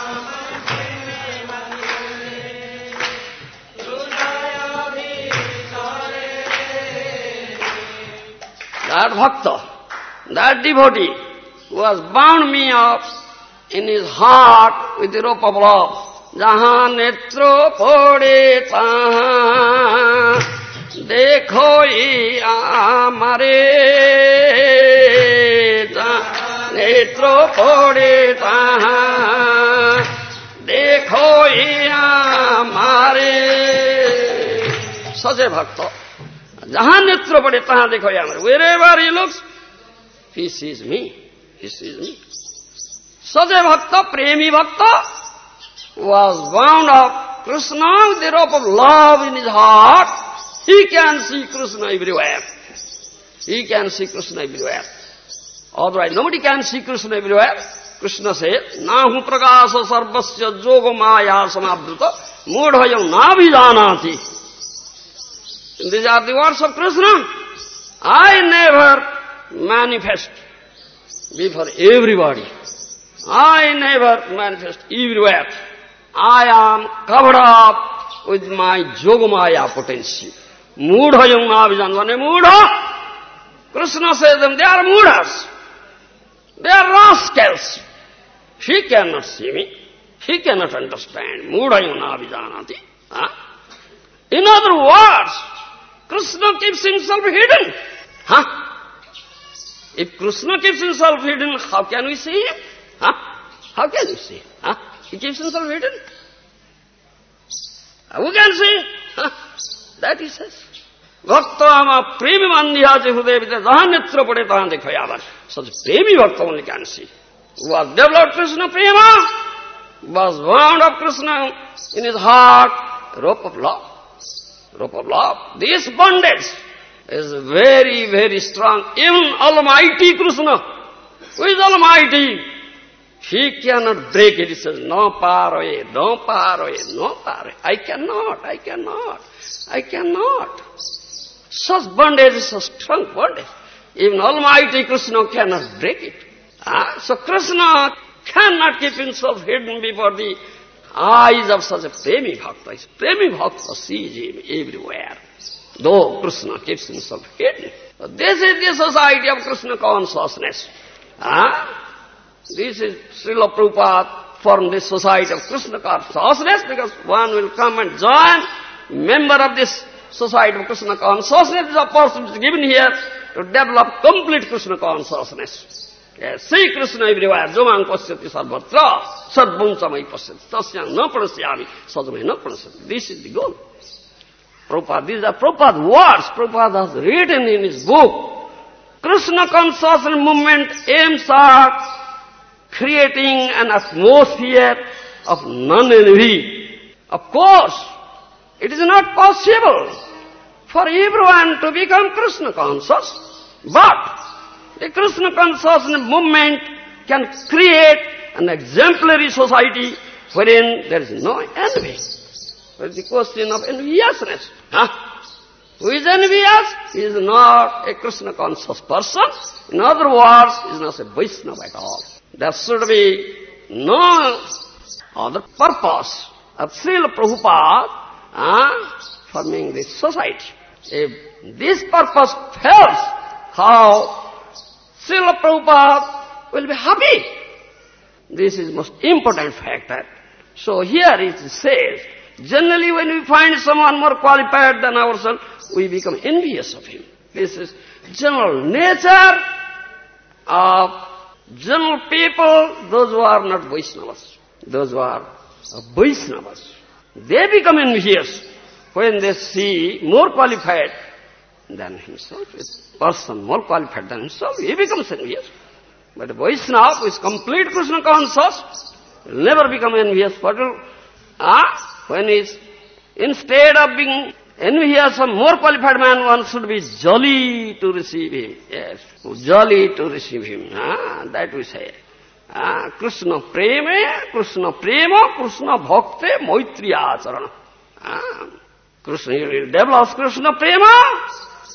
[SPEAKER 2] that bhakta, that devotee who has bound me up in his heart with the rope of love. Jahan netro pode tahan dekho ye amare netro pode tahan dekho ye amare. Such a bhakta. Jahan netra pade tahan dekho ye amare. Wherever he looks, he sees me. He sees me. Such a bhakta, premi bhakta, was bound up Krishna with the rope of love in his heart. He can see Krishna everywhere. He can see Krishna everywhere. Otherwise, nobody can see Krishna everywhere. Krishna says, Nahu prakasa sarvasya jogo maya samabdhuta mudhayam nabhijanati. These are the words of Krishna. I never manifest before everybody. I never manifest everywhere. I am covered up with my Yogamaya potency. Mudhayam nabhijanati. Mudha. Krishna says them, they are mudhas. They are rascals. He cannot see me. He cannot understand. Mudhayam nabhijanati. In other words, Krishna keeps himself hidden. If Krishna keeps himself hidden, how can we see him? How can we see him? He keeps himself hidden. Who can see him? That he says. Bhaktama premi mandhyache hridayavita jahan netra pade tahan dekhayavar. Such premi bhakta only can see. Who has developed Krishna prema, was bound of Krishna in his heart, rope of love. Rope of love. This bondage is very, very strong. Even Almighty Krishna, who is Almighty, he cannot break it. He says, no power away, no power away, no power away. I cannot, I cannot, I cannot. Such bondage is a strong bondage. Even Almighty Krishna cannot break it. So Krishna cannot keep himself hidden before the eyes of such a premi bhakta. Premi bhakta sees him everywhere, though Krishna keeps himself hidden. So this is the society of Krishna consciousness. This is Srila Prabhupada formed this society of Krishna consciousness because one will come and join, member of this society of Krishna consciousness is a person given here to develop complete Krishna consciousness. Yes, see Krishna everywhere. Jomang pasyati sarvatra, sarvam samai pasyati, tasyang na pranashyami, sajamai na pranashyati. This is the goal. Prabhupada, these are Prabhupada's words. Prabhupada has written in his book. Krishna consciousness movement aims at creating an atmosphere of non-envy. Of course, it is not possible for everyone to become Krishna conscious, but the Krishna consciousness movement can create an exemplary society wherein there is no envy. But the question of enviousness. Who is envious? He is not a Krishna conscious person. In other words, he is not a Vaishnava at all. There should be no other purpose of Srila Prabhupada forming this society. If this purpose fails, how Srila Prabhupada will be happy? This is most important factor. So here it says, generally when we find someone more qualified than ourselves, we become envious of him. This is general nature of general people, those who are not Vaishnavas. Those who are Vaishnavas. They become envious when they see more qualified than himself, a person more qualified than himself, he becomes envious. But a Vaishnava who is complete Krishna conscious will never become envious. When he is, instead of being envious of more qualified man, one should be jolly to receive him. Yes, jolly to receive him. That we say. Krishna prema, Krishna bhakti, maitri acharana. Krishna, he develops Krishna prema,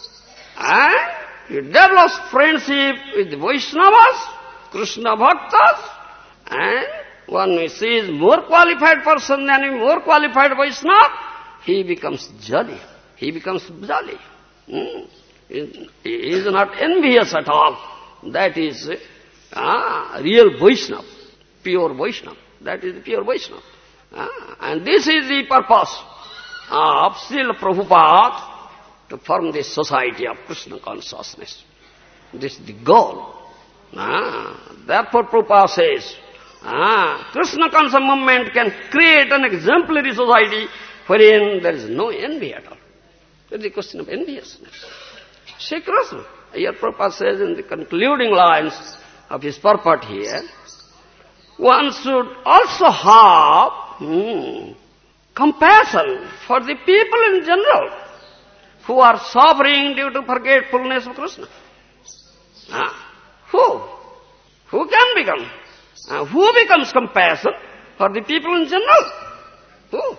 [SPEAKER 2] he develops friendship with Vaishnavas, Krishna bhaktas, and one who sees more qualified person than a more qualified Vaishnava, he becomes jolly. He becomes jolly. He is not envious at all. That is real Vaishnava, pure Vaishnava. That is the pure Vaishnava. And this is the purpose of Srila Prabhupada to form this society of Krishna consciousness. This is the goal. Therefore Prabhupada says, Krishna conscious movement can create an exemplary society wherein there is no envy at all. It is a question of enviousness. See Krishna. Here Prabhupada says in the concluding lines of his purport here, one should also have compassion for the people in general who are suffering due to forgetfulness of Krishna. Who can become? Who becomes compassion for the people in general? Who?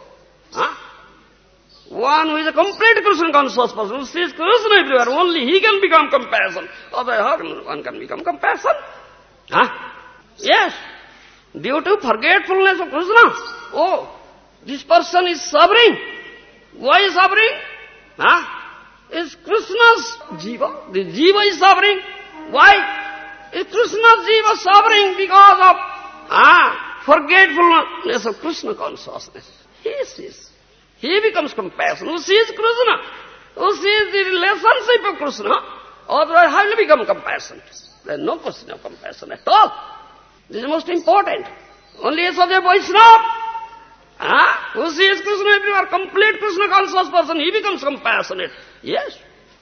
[SPEAKER 2] One who is a complete Krishna conscious person, who sees Krishna everywhere, only he can become compassion. Otherwise, how can one can become compassion? Yes. Due to forgetfulness of Krishna. This person is suffering. Why is suffering? Is Krishna's jiva. The jiva is suffering. Why? Is Krishna's jiva suffering because of forgetfulness of Krishna consciousness? He sees. He becomes compassion. Who sees Krishna? Who sees the relationship of Krishna? Otherwise, how will he become compassion? There is no question of compassion at all. This is most important. Only a such a Vaishnava who sees Krishna everywhere, complete Krishna conscious person, he becomes compassionate. Yes.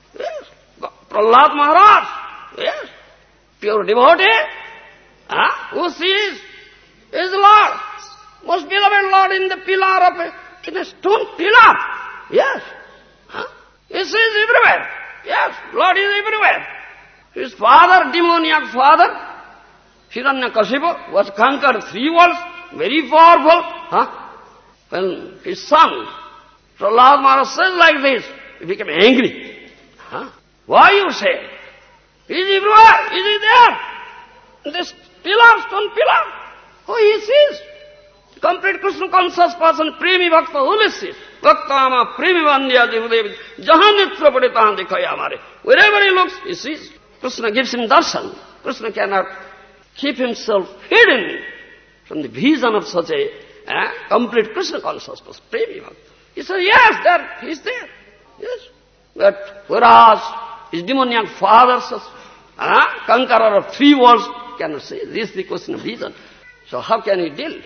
[SPEAKER 2] Prahlad Maharaj, yes. Pure devotee, who sees his Lord, most beloved Lord in the pillar of in a stone pillar. Yes. He sees everywhere. Yes, Lord is everywhere. His father, demoniac father, Hiranyakashipu, was conquered 3 worlds, very powerful. When his son, Prahlad Maharaj says like this, he became angry. Why you say? He is everywhere, he is there. This pillar, stone pillar, he sees. Complete Krishna conscious person, premi bhakta, who sees? Bhaktama premi vandya jivadevi, jahan nitra paditahan dikhaya amare. Wherever he looks, he sees. Krishna gives him darshan. Krishna cannot keep himself hidden from the vision of such a complete Krishna conscious person, premi bhakta. He says, yes, there, he is there. Yes. But whereas his demoniac father, conqueror of 3 worlds, cannot say. This is the question of vision. So how can he deal?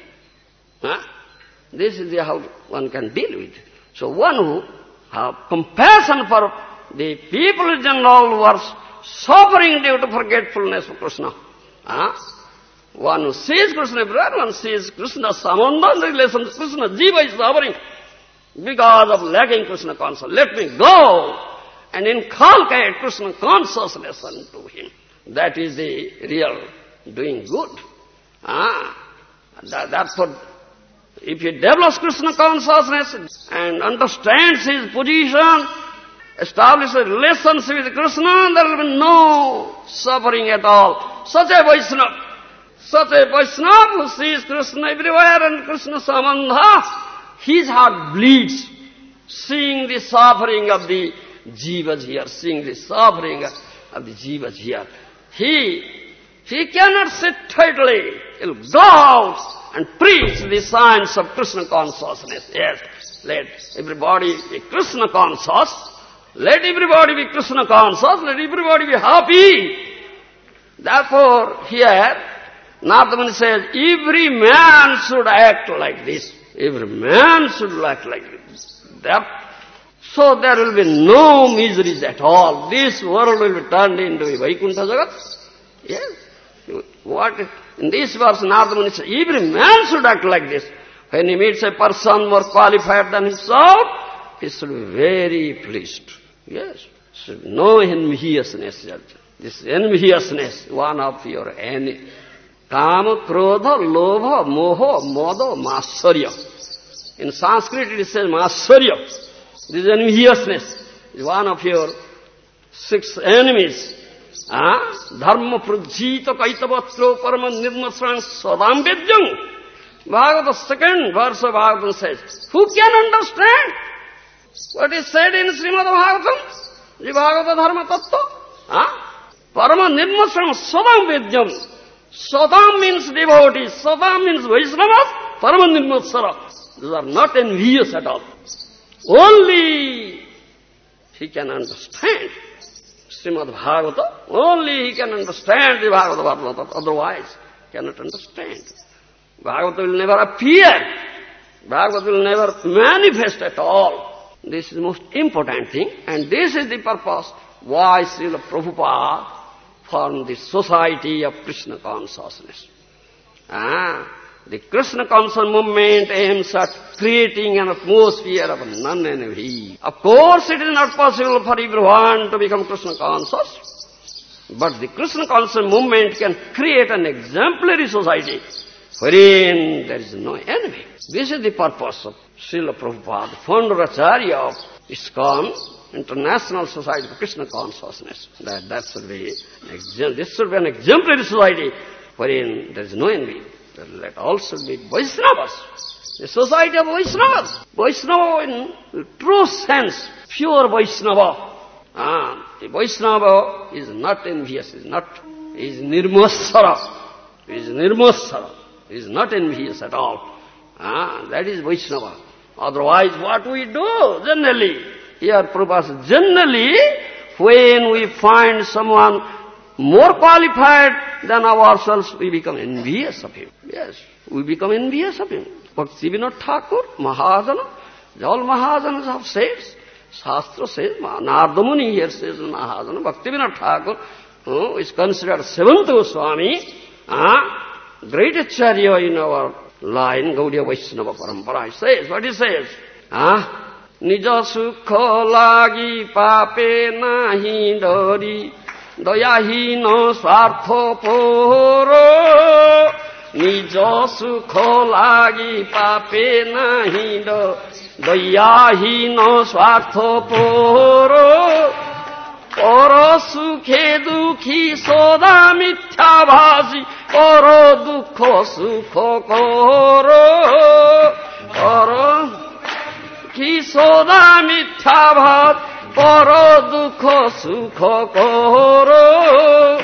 [SPEAKER 2] This is how one can deal with. So one who has compassion for the people in general who are suffering due to forgetfulness of Krishna. One who sees Krishna everywhere, one sees Krishna samandha relation to Krishna. Jiva is suffering because of lacking Krishna consciousness. Let me go and inculcate Krishna consciousness unto him. That is the real doing good. Therefore, if he develops Krishna consciousness and understands his position, establishes a relationship with Krishna, there will be no suffering at all. Such a Vaishnava who sees Krishna everywhere and Krishna samandha, his heart bleeds, seeing the suffering of the jivas here, seeing the suffering of the jivas here. He cannot sit tightly. He'll go out and preach the science of Krishna consciousness. Yes, let everybody be Krishna conscious. Let everybody be Krishna conscious. Let everybody be happy. Therefore, here, Narada Muni says, every man should act like this. Every man should act like this. So there will be no miseries at all. This world will be turned into a Vaikuntha Jagat. Yes. What in this verse Narada Muni says, every man should act like this. When he meets a person more qualified than himself, he should be very pleased. Yes. Should no enviousness. This enviousness, one of your enemy. Kama, Krodha, Lobha, Moha, Moda, Matsarya. In Sanskrit it says Matsarya. This enviousness is one of your 6 enemies. Dharma prajita kaitavatro parama nirmasran sadam vidyam. Bhagavata, 2nd verse of Bhagavatam says, who can understand what is said in Srimad Bhagavatam? The Bhagavata Dharma Tattva? Parama nirmasran sadam vidyam. Sadam means devotees, sadam means Vaishnavas, parama nirmasara. These are not envious at all. Only he can understand Srimad Bhagavata. Only he can understand the Bhagavata. Otherwise, he cannot understand. Bhagavata will never appear. Bhagavata will never manifest at all. This is the most important thing. And this is the purpose why Srila Prabhupada formed the Society of Krishna Consciousness. The Krishna conscious movement aims at creating an atmosphere of non-envy. Of course, it is not possible for everyone to become Krishna conscious, but the Krishna conscious movement can create an exemplary society wherein there is no envy. This is the purpose of Srila Prabhupada, founder Acharya of ISKCON, International Society for Krishna Consciousness. That should be this should be an exemplary society wherein there is no envy. Let also be Vaishnavas, the society of Vaishnavas. Vaishnava in true sense, pure Vaishnava. The Vaishnava is not envious, is nirmasara. He is not envious at all. That is Vaishnava. Otherwise, what we do generally, here Prabhupada says, generally, when we find someone more qualified than ourselves, we become envious of him. Yes, we become envious of him. Bhaktivinoda Thakur, Mahajana, all Mahajanas have said, Shastra says, Narada Muni here says Mahajana, Bhaktivinoda Thakur, who is considered 7th Goswami, great Acharya in our line, Gaudiya Vaishnava Parampara, he says, what he says? Nija sukha lagi pape nahi dori, dayahino swartho poro. Nija sukha lagi pape nahi dori, dayahino swartho poro. Poro sukhe dukhi soda mithya bhasi, poro dukho sukho koro. Poro ki soda mithya bhat, poro dukho sukho koro.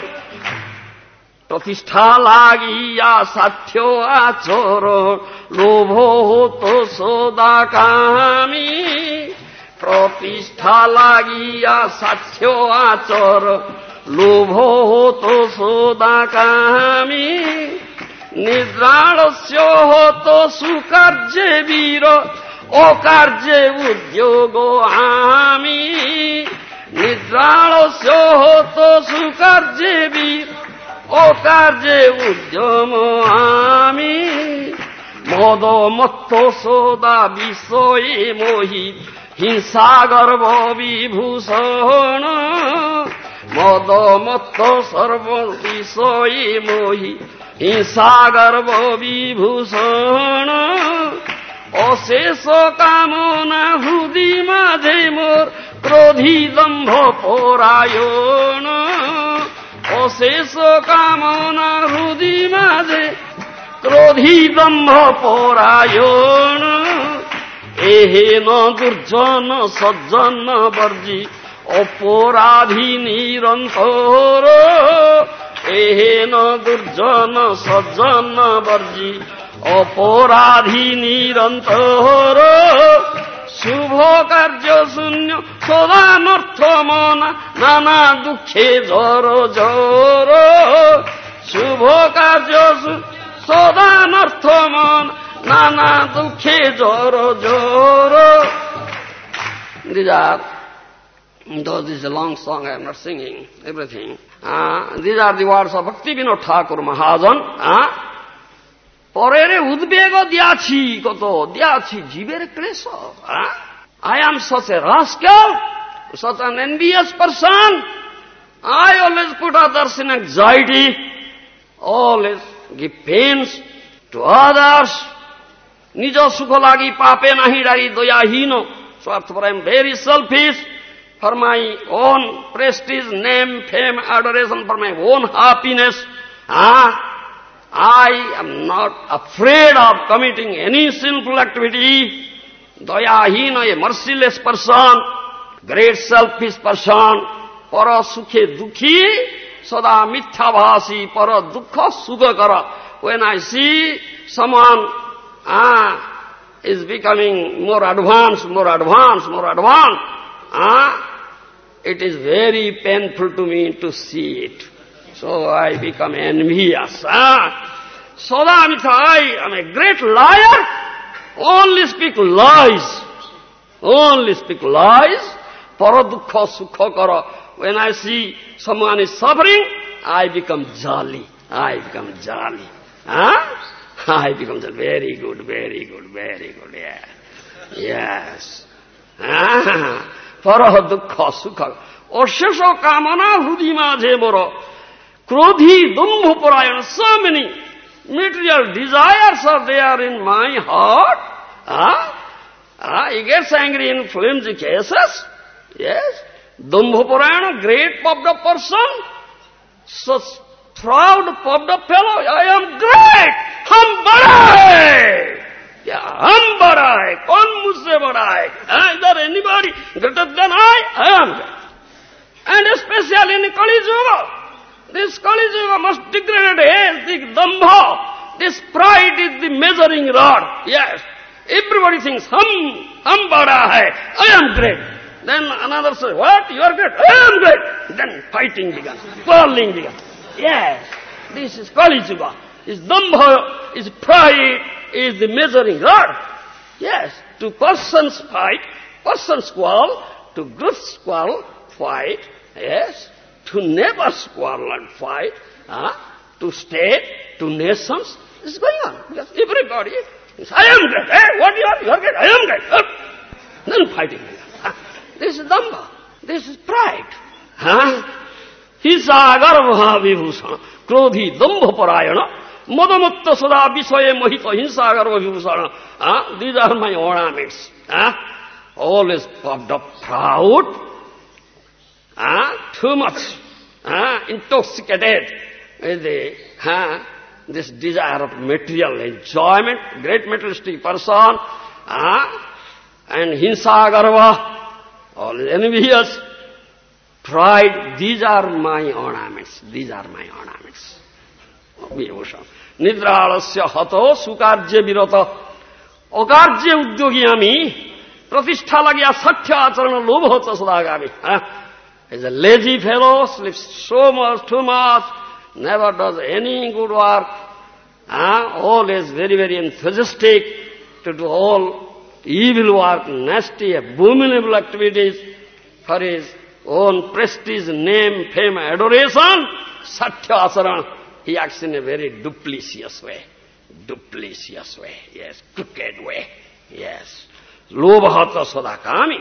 [SPEAKER 2] Pratishtha lagiya sathyo achoro, lobho to soda kami. Pratishtha lagiya sathyo achoro, lobho to soda kami. Nidralasya hoto sukarje vira, okarje udyogo ami. Nidralasya hoto sukarje vira, okarje udyogo ami. Modo matto soda visoye mohi, hinsa garva vibhusana. Modo matto sarva visoye mohi, hinsa garva vibhusana. অশেষ কামনা হৃদি মাঝে মোর ক্রোধী দম্ভ পরায়ণ। অশেষ কামনা হৃদি মাঝে ক্রোধী দম্ভ পরায়ণ। এহেন দুর্জন সজ্জন বর্জি অপরাধী নিরন্তর এহেন দুর্জন সজ্জন বর্জি অপরাধী নিরন্তর শুভ কার্য শূন্য সদানর্থ মনা নানা দুঃখে জর জর শুভ কার্য সদানর্থ মন নানা দুঃখে জর জর Though this is a long song, I am not singing everything. These are the words of Bhakti Vinod Thakur Mahajan. পরের উদ্বেগ দিয়াছি কত দিয়াছি জীবের ক্লেশ I am such a rascal, such an envious person. I always put others in anxiety, always give pains to others. নিজ সুখ লাগি পাপে নাহি ডারি দয়াহীন স্বার্থপর I am very selfish for my own prestige, name, fame, adoration, for my own happiness. I am not afraid of committing any sinful activity. Dayahina, a merciless person, great selfish person, para sukhe dukhi, sada mithyabhasi, para dukkha sugakara. When I see someone is becoming more advanced, it is very painful to me to see it. So I become envious. Sodamita, I am a great liar. Only speak lies. Paradukha sukha kara. When I see someone is suffering, I become jolly. I become jolly. Very good. Yeah. Yes. Paradukha sukha. Oshesho kamana hrudi majhe moro. Krodhi dumbho parayana. So many material desires are there in my heart. He gets angry in flimsy cases. Yes. Dumbho parayana, great puffed up person. Such proud puffed up fellow. I am great. Hum bada hai. Yeah, hum bada hai. Kaun mujhse bada hai? Is there anybody greater than I? I am great. And especially in Kali Yuga. This Kali Yuga must degrade the dambha. This pride is the measuring rod. Yes. Everybody thinks, hum bada hai. I am great. Then another says, what? You are great. I am great. Then fighting began. Quarreling began. Yes. This is Kali Yuga. Is dambha, is pride, is the measuring rod. Yes. To persons fight, persons quarrel, to groups quarrel, fight. Yes. To neighbors quarrel and fight. To state, to nations. This is going on. Because everybody is, I am great. Hey, what you are? You are great. I am great. Then fighting. This is dambha. This is pride. Hisa garva vibhusana. Krodhi dambha parayana. Madamutta sada visaya mohita hinsa garva vibhusana. These are my ornaments. Always puffed up, proud. Too much intoxicated with this desire of material enjoyment, great materialistic person, and hinsa garva, all envious, pride. These are my ornaments. Nidralasya hato sukarje virata. Okarje udyogi ami pratishtha lagya sathya acharana lobhata sadagami. He's a lazy fellow, sleeps so much, too much, never does any good work, always very, very enthusiastic to do all evil work, nasty, abominable activities for his own prestige, name, fame, adoration, satya asarana. He acts in a very duplicitous way, yes, crooked way, yes. Lobhata sadakami,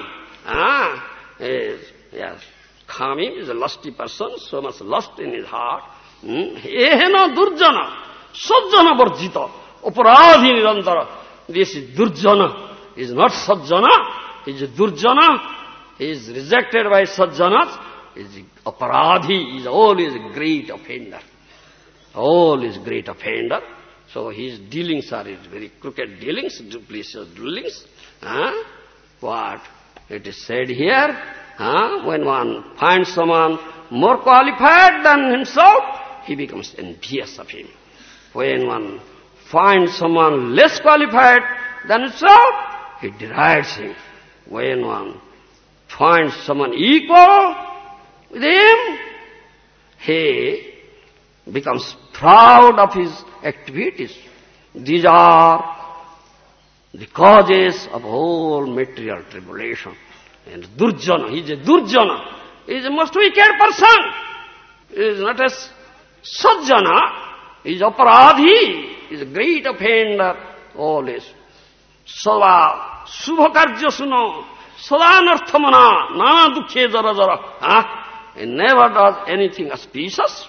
[SPEAKER 2] yes. Kami is a lusty person, so much lust in his heart. Ehena durjana, sajjana varjita, aparadhi nirantara. This is durjana, he is not sajjana, he is durjana, he is rejected by sajjanas, he is aparadhi, he is always a great offender. So his dealings are very crooked dealings, duplicitous dealings. What? It is said here, when one finds someone more qualified than himself, he becomes envious of him. When one finds someone less qualified than himself, he derides him. When one finds someone equal with him, he becomes proud of his activities. These are the causes of all material tribulation. And Durjana, he is a Durjana. He is a most wicked person. He is not a Sajjana. He is Aparadhi. He is a great offender. Always. Sada Subha Karja Suno. Sada Narthamana. Nana Dukhe Jara Jara. He never does anything auspicious.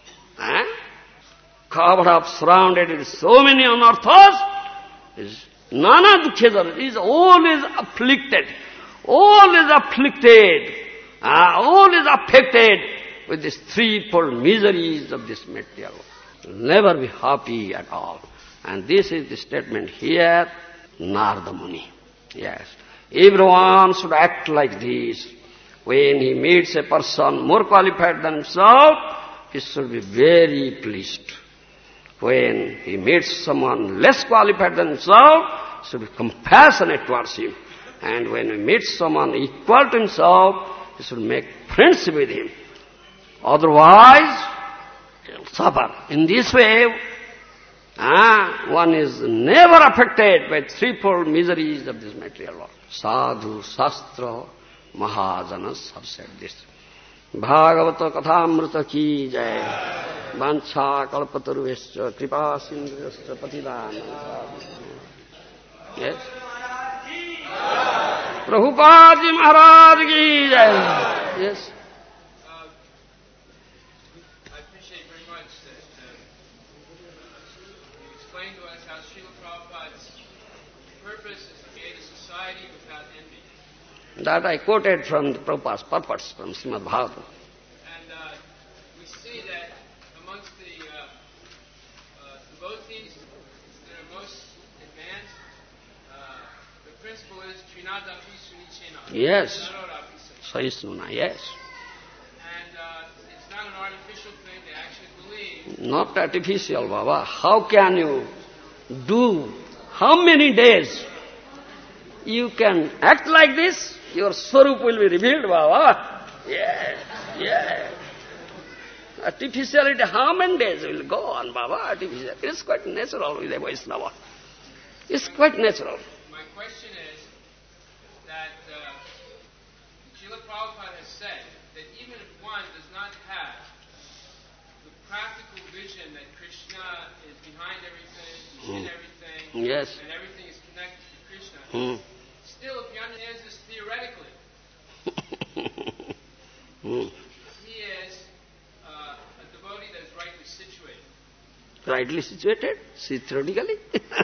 [SPEAKER 2] Covered up, surrounded with so many unearths. Nana Dukhe Jara. He is always afflicted. Always afflicted. Always affected with these threefold miseries of this material world. Will never be happy at all. And this is the statement here, Narada Muni. Yes. Everyone should act like this. When he meets a person more qualified than himself, he should be very pleased. When he meets someone less qualified than himself, he should be compassionate towards him. And when he meets someone equal to himself, he should make friendship with him. Otherwise, he will suffer. In this way, one is never affected by threefold miseries of this material world. Sadhu, Shastra, Mahajanas have said this. Bhagavata Kathamrita ki jai. Vancha kalpataruvescha kripa sindhuyascha patidana. Yes? Prabhupada Ji Maharaj ki jai. Yes?
[SPEAKER 3] I appreciate very much that you explained to us how Srila Prabhupada's purpose is to create a society without envy.
[SPEAKER 2] That I quoted from the Prabhupada's purpose from Srimad Bhagavatam.
[SPEAKER 3] And we see that amongst the devotees that are most advanced, the principle is Trinadapi Sunichena.
[SPEAKER 2] Yes.
[SPEAKER 3] Narodapi Sunichena.
[SPEAKER 2] Sahisnuna, yes.
[SPEAKER 3] And it's not an artificial thing. They actually believe.
[SPEAKER 2] Not artificial, Baba. How can you do, how many days you can act like this? Your Swarup will be revealed, Baba. Yes, yes. Artificiality, how many days will go on, Baba? Artificial. It's quite natural with a Vaishnava. It's quite natural.
[SPEAKER 3] My question is that Srila Prabhupada has said that even if one does not have the practical vision that Krishna is behind everything, he's in everything,
[SPEAKER 2] Yes.
[SPEAKER 3] and everything is connected to Krishna, still if he understands this theoretically, he is a devotee that is rightly situated.
[SPEAKER 2] Rightly situated? See, theoretically?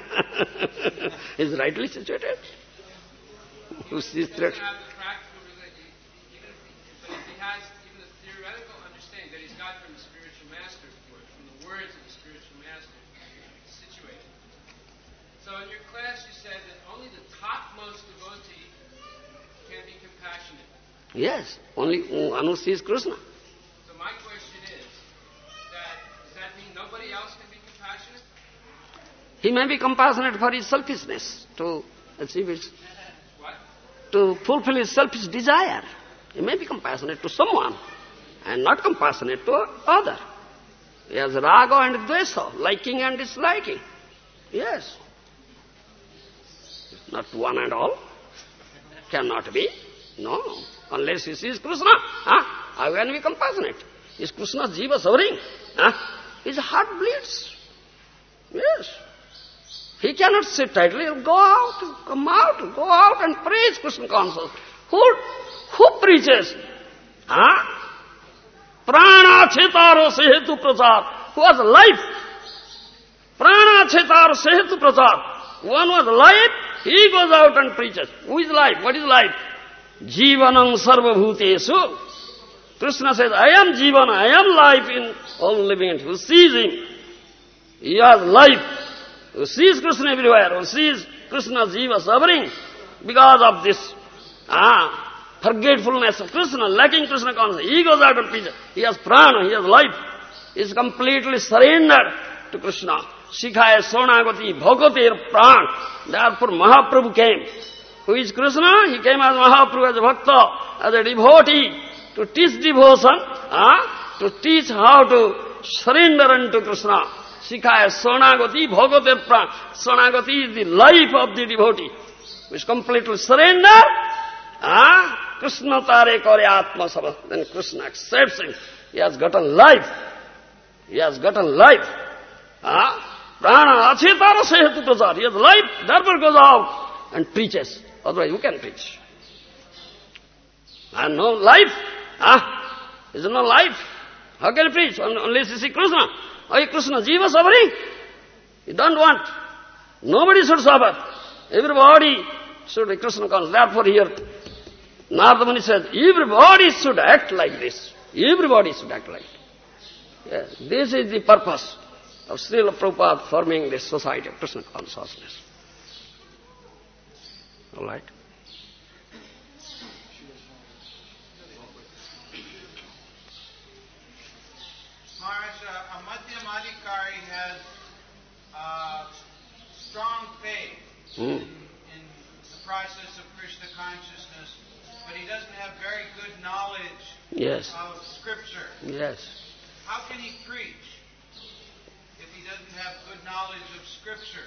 [SPEAKER 2] Is rightly situated? Who sees
[SPEAKER 3] He
[SPEAKER 2] threat?
[SPEAKER 3] doesn't have the practical religion, but if he has even the theoretical understanding that he's got from the spiritual master, from the words of the spiritual master, situated. So in your class you said that only the topmost devotee can be compassionate.
[SPEAKER 2] Yes, only one who sees Krishna.
[SPEAKER 3] So my question is, does that mean nobody else can be compassionate?
[SPEAKER 2] He may be compassionate for his selfishness, to achieve his,
[SPEAKER 3] What?
[SPEAKER 2] to fulfill his selfish desire. He may be compassionate to someone and not compassionate to other. He has raga and dvesa, liking and disliking. Yes. Not one and all. Cannot be. No. Unless he sees Krishna. How can he be compassionate? Is Krishna's jiva suffering? His heart bleeds. Yes. He cannot sit idly. He'll go out and preach Krishna consciousness. Who preaches? Prana chetaro sehetu prachar. Who has life? Prana chetaro sehetu prachar. One who has life, he goes out and preaches. Who is life? What is life? Jivanam sarvabhutesu. Krishna says, I am Jivana, I am life in all living entities. Who sees him? He has life. who sees Krishna everywhere, who sees Krishna Jiva suffering because of this forgetfulness of Krishna, lacking Krishna consciousness. He goes out and preaches. He has prana, he has life. He is completely surrendered to Krishna. Shikhaya Sonagati Bhagatir Pran. Therefore Mahaprabhu came. Who is Krishna? He came as Mahaprabhu, as a bhakta, as a devotee, to teach devotion, to teach how to surrender unto Krishna. Shikhaya Sonagati Bhagatir Pran. Sonagati is the life of the devotee, who is completely surrendered. Krishna tare kare atma sabha. Then Krishna accepts him. He has gotten life. He has gotten life. Prana achetara sehetu prachar. He has life, therefore goes out and preaches. Otherwise, who can preach? And no life. Is there no life? How can you preach? Unless you see Krishna. Why Krishna? Jiva suffering? You don't want. Nobody should suffer. Everybody should be Krishna conscious. Therefore here, Narada Muni says, everybody should act like this. Everybody should act like this. Yes, this is the purpose of Srila Prabhupada forming this society of Krishna consciousness. All right?
[SPEAKER 4] Maharaj, a Madhyamadikari has strong faith in the process of Krishna consciousness, but he doesn't have very good knowledge of Scripture.
[SPEAKER 2] Yes.
[SPEAKER 4] How can he preach if he doesn't have good knowledge of Scripture?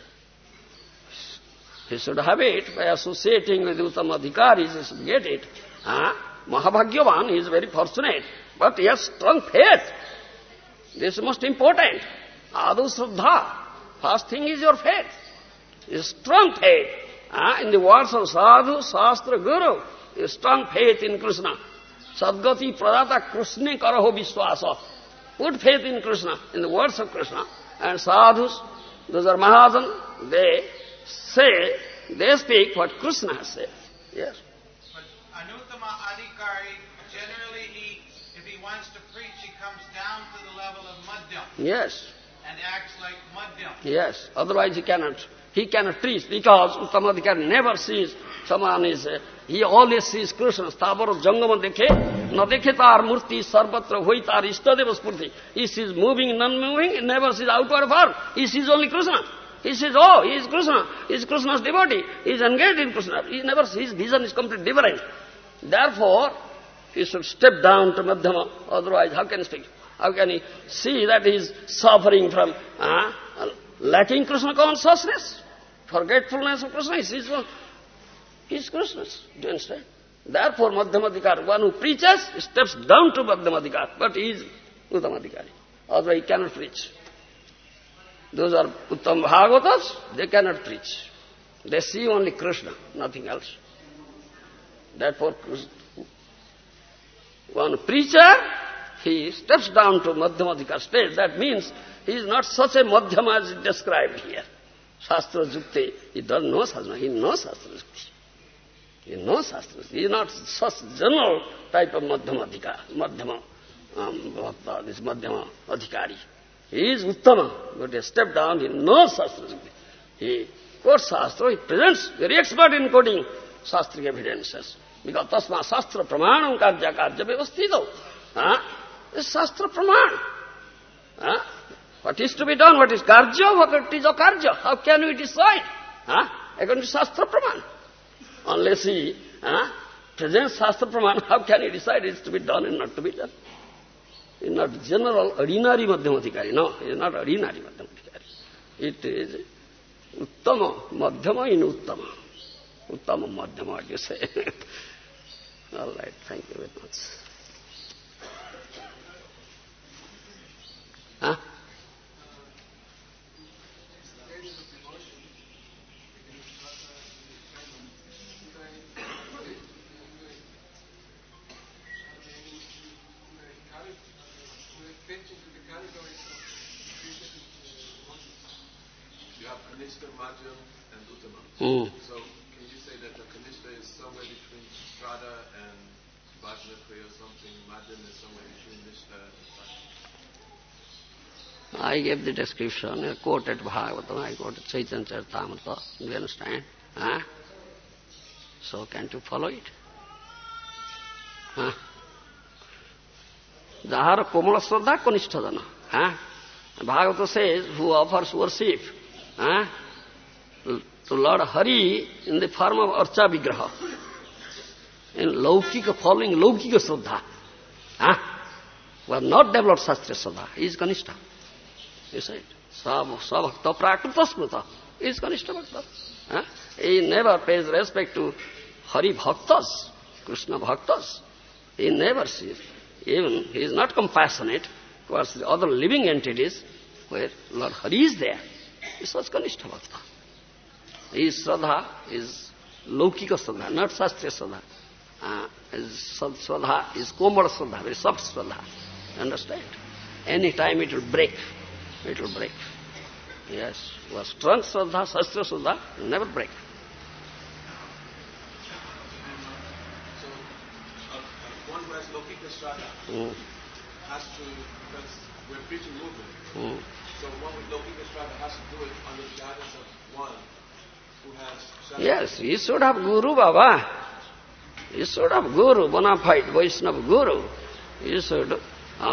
[SPEAKER 2] He should have it by associating with Uttama Adhikaris, he should get it. Mahabhagyavan, he is very fortunate, but he has strong faith. This is most important. Adu Shraddha. First thing is your faith. Is strong faith. In the words of Sadhu, Shastra, Guru, is strong faith in Krishna. Sadgati Pradata Krishna Karaho Vishwasa. Put faith in Krishna, in the words of Krishna. And sadhus, those are Mahajan, they speak what Krishna has said. Yes.
[SPEAKER 4] But Anuttama Adhikari, generally if he wants to preach, he comes down to the level of Madhyam.
[SPEAKER 2] Yes.
[SPEAKER 4] And acts like Madhyam.
[SPEAKER 2] Yes. Otherwise he cannot preach, because Uttama Adhikari never sees someone is, he always sees Krishna. Thabara Jangama dekhe, na dekhe tar murti, sarvatra hoi tar istadeva spurti. He sees moving, non-moving, he never sees outward form. He sees only Krishna. He says, oh, he is Krishna. He is Krishna's devotee. He is engaged in Krishna. He never, his vision is completely different. Therefore, he should step down to Madhyama. Otherwise, how can he speak? How can he see that he is suffering from lacking Krishna consciousness? Forgetfulness of Krishna. He sees, well, he is Krishna's. Do you understand? Therefore, Madhyamadikari, one who preaches, steps down to Madhyamadikari. But he is Uttamadikari. Otherwise, he cannot preach. Those are Uttam Bhagavatas, they cannot preach. They see only Krishna, nothing else. Therefore, one preacher, he steps down to Madhyamadikari stage. That means he is not such a Madhyama as described here. Shastra Jukti, he doesn't know Shastra, he knows Shastra Jukti. He knows Shastra. He is not such general type of Madhyama Bhakta, this Madhyama Adhikari. He is Uttama, but he stepped down, he knows Shastra. He quotes Shastra, he presents, very expert in quoting Shastric evidences. Because Tasma Shastra Pramanam Karja Karja Vyavastito. It's Shastra Praman. What is to be done, what is Karja, what is Akarja? How can we decide? According to Shastra Praman. Unless he presents Shastra Praman, how can he decide it's to be done and not to be done? He is not general, ordinary Madhyamadikari. No, he is not ordinary Madhyamadikari. It is Uttama, Madhyama in Uttama. Uttama Madhyama, what you say. All right, thank you very much.
[SPEAKER 5] You have Kanishta, Madhyam, and Uttama. So can you say that the Kanishta is somewhere between Strada and Vajnapri or something? Madhyam is somewhere between Nishta and Vajnapri?
[SPEAKER 2] I gave the description, I quoted Bhagavatam, I quoted Chaitanya Charitamrita, do you understand? Huh? So can't you follow it? Huh? Jahara Komala Sraddha Kanishtadana. Huh? Bhagavata says, who offers worship to Lord Hari in the form of Archa Vigraha, in Laukika, following Laukika Sraddha, who have not developed Shastra Sraddha, he is Kanishta. You say it. Sabhakta Prakrita Smrita, he is Kanishta Bhakta. He never pays respect to Hari Bhaktas, Krishna Bhaktas. He never sees. Even he is not compassionate towards the other living entities where Lord Hari is there. He was Kanishta Bhakta. His Sraddha is Laukika Sraddha, not Shastra Sraddha. His Sraddha is Komal Sraddha, very soft Sraddha. Understand? Any time it will break. It will break. Yes. Was strong Sraddha, Shastra Sraddha, will never break.
[SPEAKER 5] So, one who has Laukika Shraddha has to, because we're preaching movement, so one with Laukika Shraddha has to do it under the guidance of one who has Shraddha.
[SPEAKER 2] Yes, he should have Guru, Baba. He should have Guru, bona fide Vaishnava Guru. He should do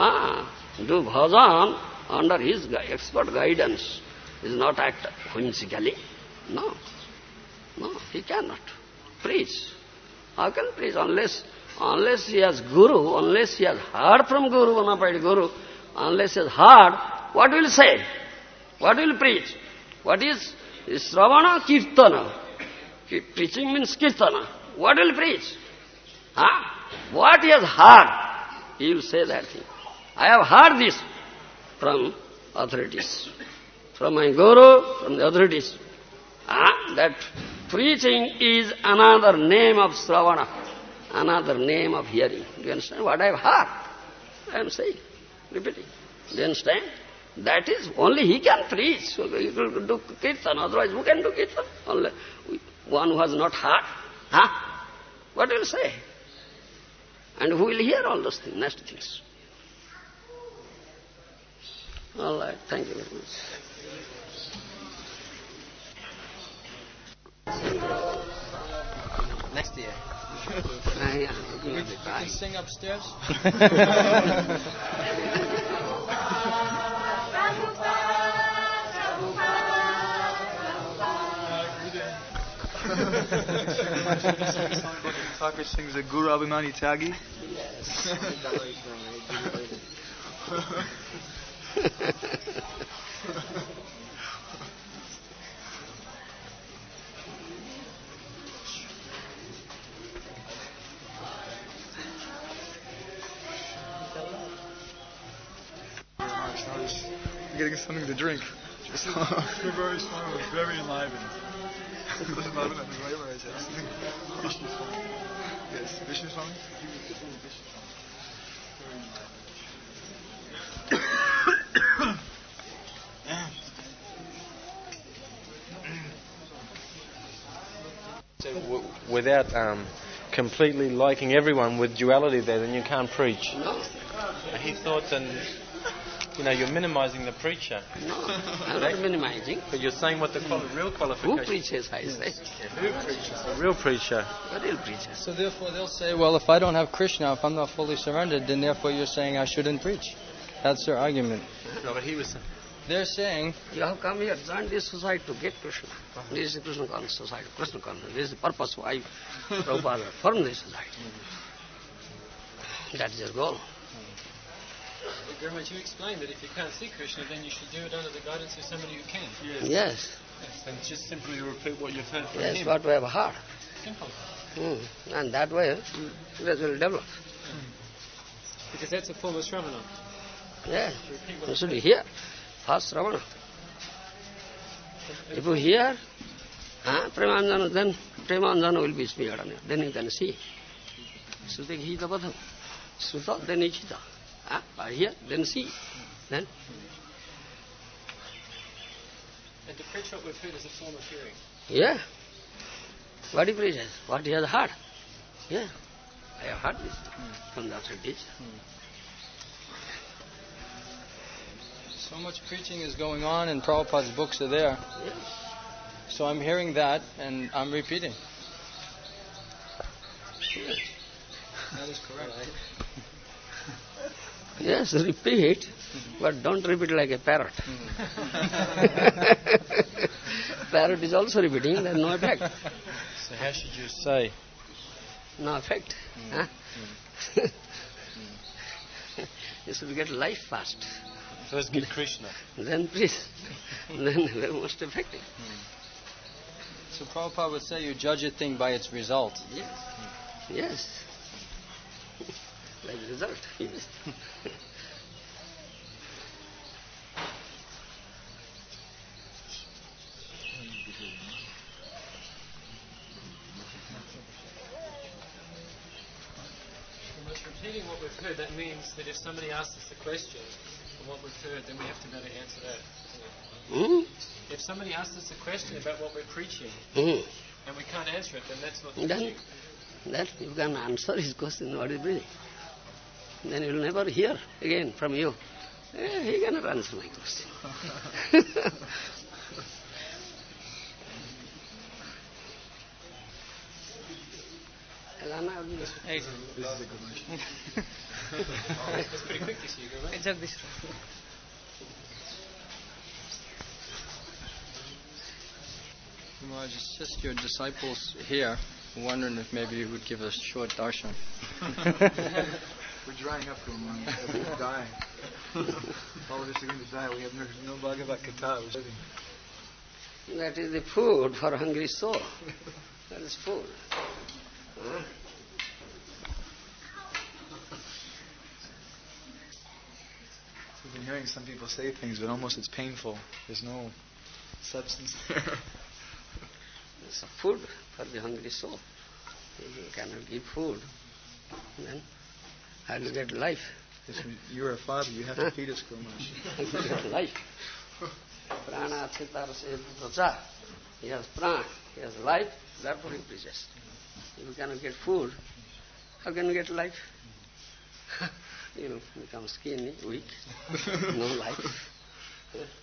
[SPEAKER 2] bhajan under his expert guidance. He is not act whimsically. No. No, he cannot preach. How can he preach unless he has Guru, unless he has heard from Guru, bona fide Guru, unless he has heard, what will he say? What will he preach? What is Sravana Kirtana? Preaching means Kirtana. What will he preach? What he has heard, he will say that thing. I have heard this from authorities, from my Guru, from the authorities. That preaching is another name of Sravana, another name of hearing. Do you understand what I have heard? I am saying, repeating. Do you understand? That is, only he can preach. So he will do kirtan, otherwise who can do kirtan? Only one who has not heard. What will he say? And who will hear all those things, nasty things? All right, thank you very much.
[SPEAKER 6] Next year.
[SPEAKER 2] You
[SPEAKER 6] can sing upstairs.
[SPEAKER 1] Thakur sings a Guru Abhimani Tyagi. Getting something to drink. Just very small, very enlivened. Yes, Vishnu Swami.
[SPEAKER 6] Without completely liking everyone with duality there, then you can't preach.
[SPEAKER 2] No.
[SPEAKER 6] He thought then, you're minimizing the preacher.
[SPEAKER 2] No, I'm not minimizing.
[SPEAKER 6] But you're saying what the real qualification...
[SPEAKER 2] Who preaches, I say?
[SPEAKER 6] Who preaches? The real preacher.
[SPEAKER 2] The real preacher.
[SPEAKER 7] So therefore they'll say, well, if I don't have Krishna, if I'm not fully surrendered, then therefore you're saying I shouldn't preach. That's their argument.
[SPEAKER 6] No, but he was...
[SPEAKER 7] They're saying...
[SPEAKER 2] You have come here, join this society to get Krishna. This is the Krishna conscious society, Krishna conscious. This is the purpose why Prabhupada formed this society. That is their goal.
[SPEAKER 8] Gurmat, you explained that if you can't see Krishna, then you should do it under the guidance of somebody who can.
[SPEAKER 2] Yes.
[SPEAKER 6] And just simply repeat what you've heard from
[SPEAKER 2] him.
[SPEAKER 6] Yes,
[SPEAKER 2] what we have heard.
[SPEAKER 8] Simple.
[SPEAKER 2] And that way, it will develop.
[SPEAKER 8] Because that's a form of Sravana.
[SPEAKER 2] Yeah. You should hear. First Sravana. If you hear, Premanjana, then Premanjana will be smeared on you. Then you can see. Sruta Gita Badham. Sruta, then Ichita. I hear, then see. Then.
[SPEAKER 8] And to preach what we've heard is a form of hearing.
[SPEAKER 2] Yeah. What he preaches, what he has heard. Yeah. I have heard this from the outside teacher.
[SPEAKER 7] So much preaching is going on, and Prabhupada's books are there.
[SPEAKER 2] Yes.
[SPEAKER 7] So I'm hearing that, and I'm repeating.
[SPEAKER 2] Yes.
[SPEAKER 7] That is correct.
[SPEAKER 2] Yes, repeat, but don't repeat like a parrot. Parrot is also repeating, there's no effect.
[SPEAKER 7] So how should you say?
[SPEAKER 2] No effect. Huh? You should get life first.
[SPEAKER 6] First get Krishna.
[SPEAKER 2] Then please. Then very most effective.
[SPEAKER 7] So Prabhupada would say you judge a thing by its result.
[SPEAKER 2] Yes. Yes. By the result, yes.
[SPEAKER 8] Repeating what we've heard, that means that if somebody asks us a question from what we've heard, then we have to be able to answer that. If somebody asks us a question about what we're preaching, and we can't answer it, then that's not teaching.
[SPEAKER 2] Then you can answer his question, what is breathing. Then he will never hear again from you. He cannot answer my question.
[SPEAKER 8] Hey. This is a good one. That's pretty quick this year, right?
[SPEAKER 7] It's just your disciples here, wondering if maybe you would give us a short darshan.
[SPEAKER 9] We're drying up from we're dying. All of us are going to die. We have no Bhagavad Gita.
[SPEAKER 2] That is the food for a hungry soul. That is food.
[SPEAKER 9] We've been hearing some people say things, but almost it's painful. There's no substance there.
[SPEAKER 2] It's food for the hungry soul. If you cannot give food, then how do you get life?
[SPEAKER 9] Yes, you're a father, you have to feed us, Guru
[SPEAKER 2] How do you get life? Prana Chittara Sedutocha. He has prana, he has life, therefore he preaches. If you cannot get food, how can you get life? You become skinny, weak, no life.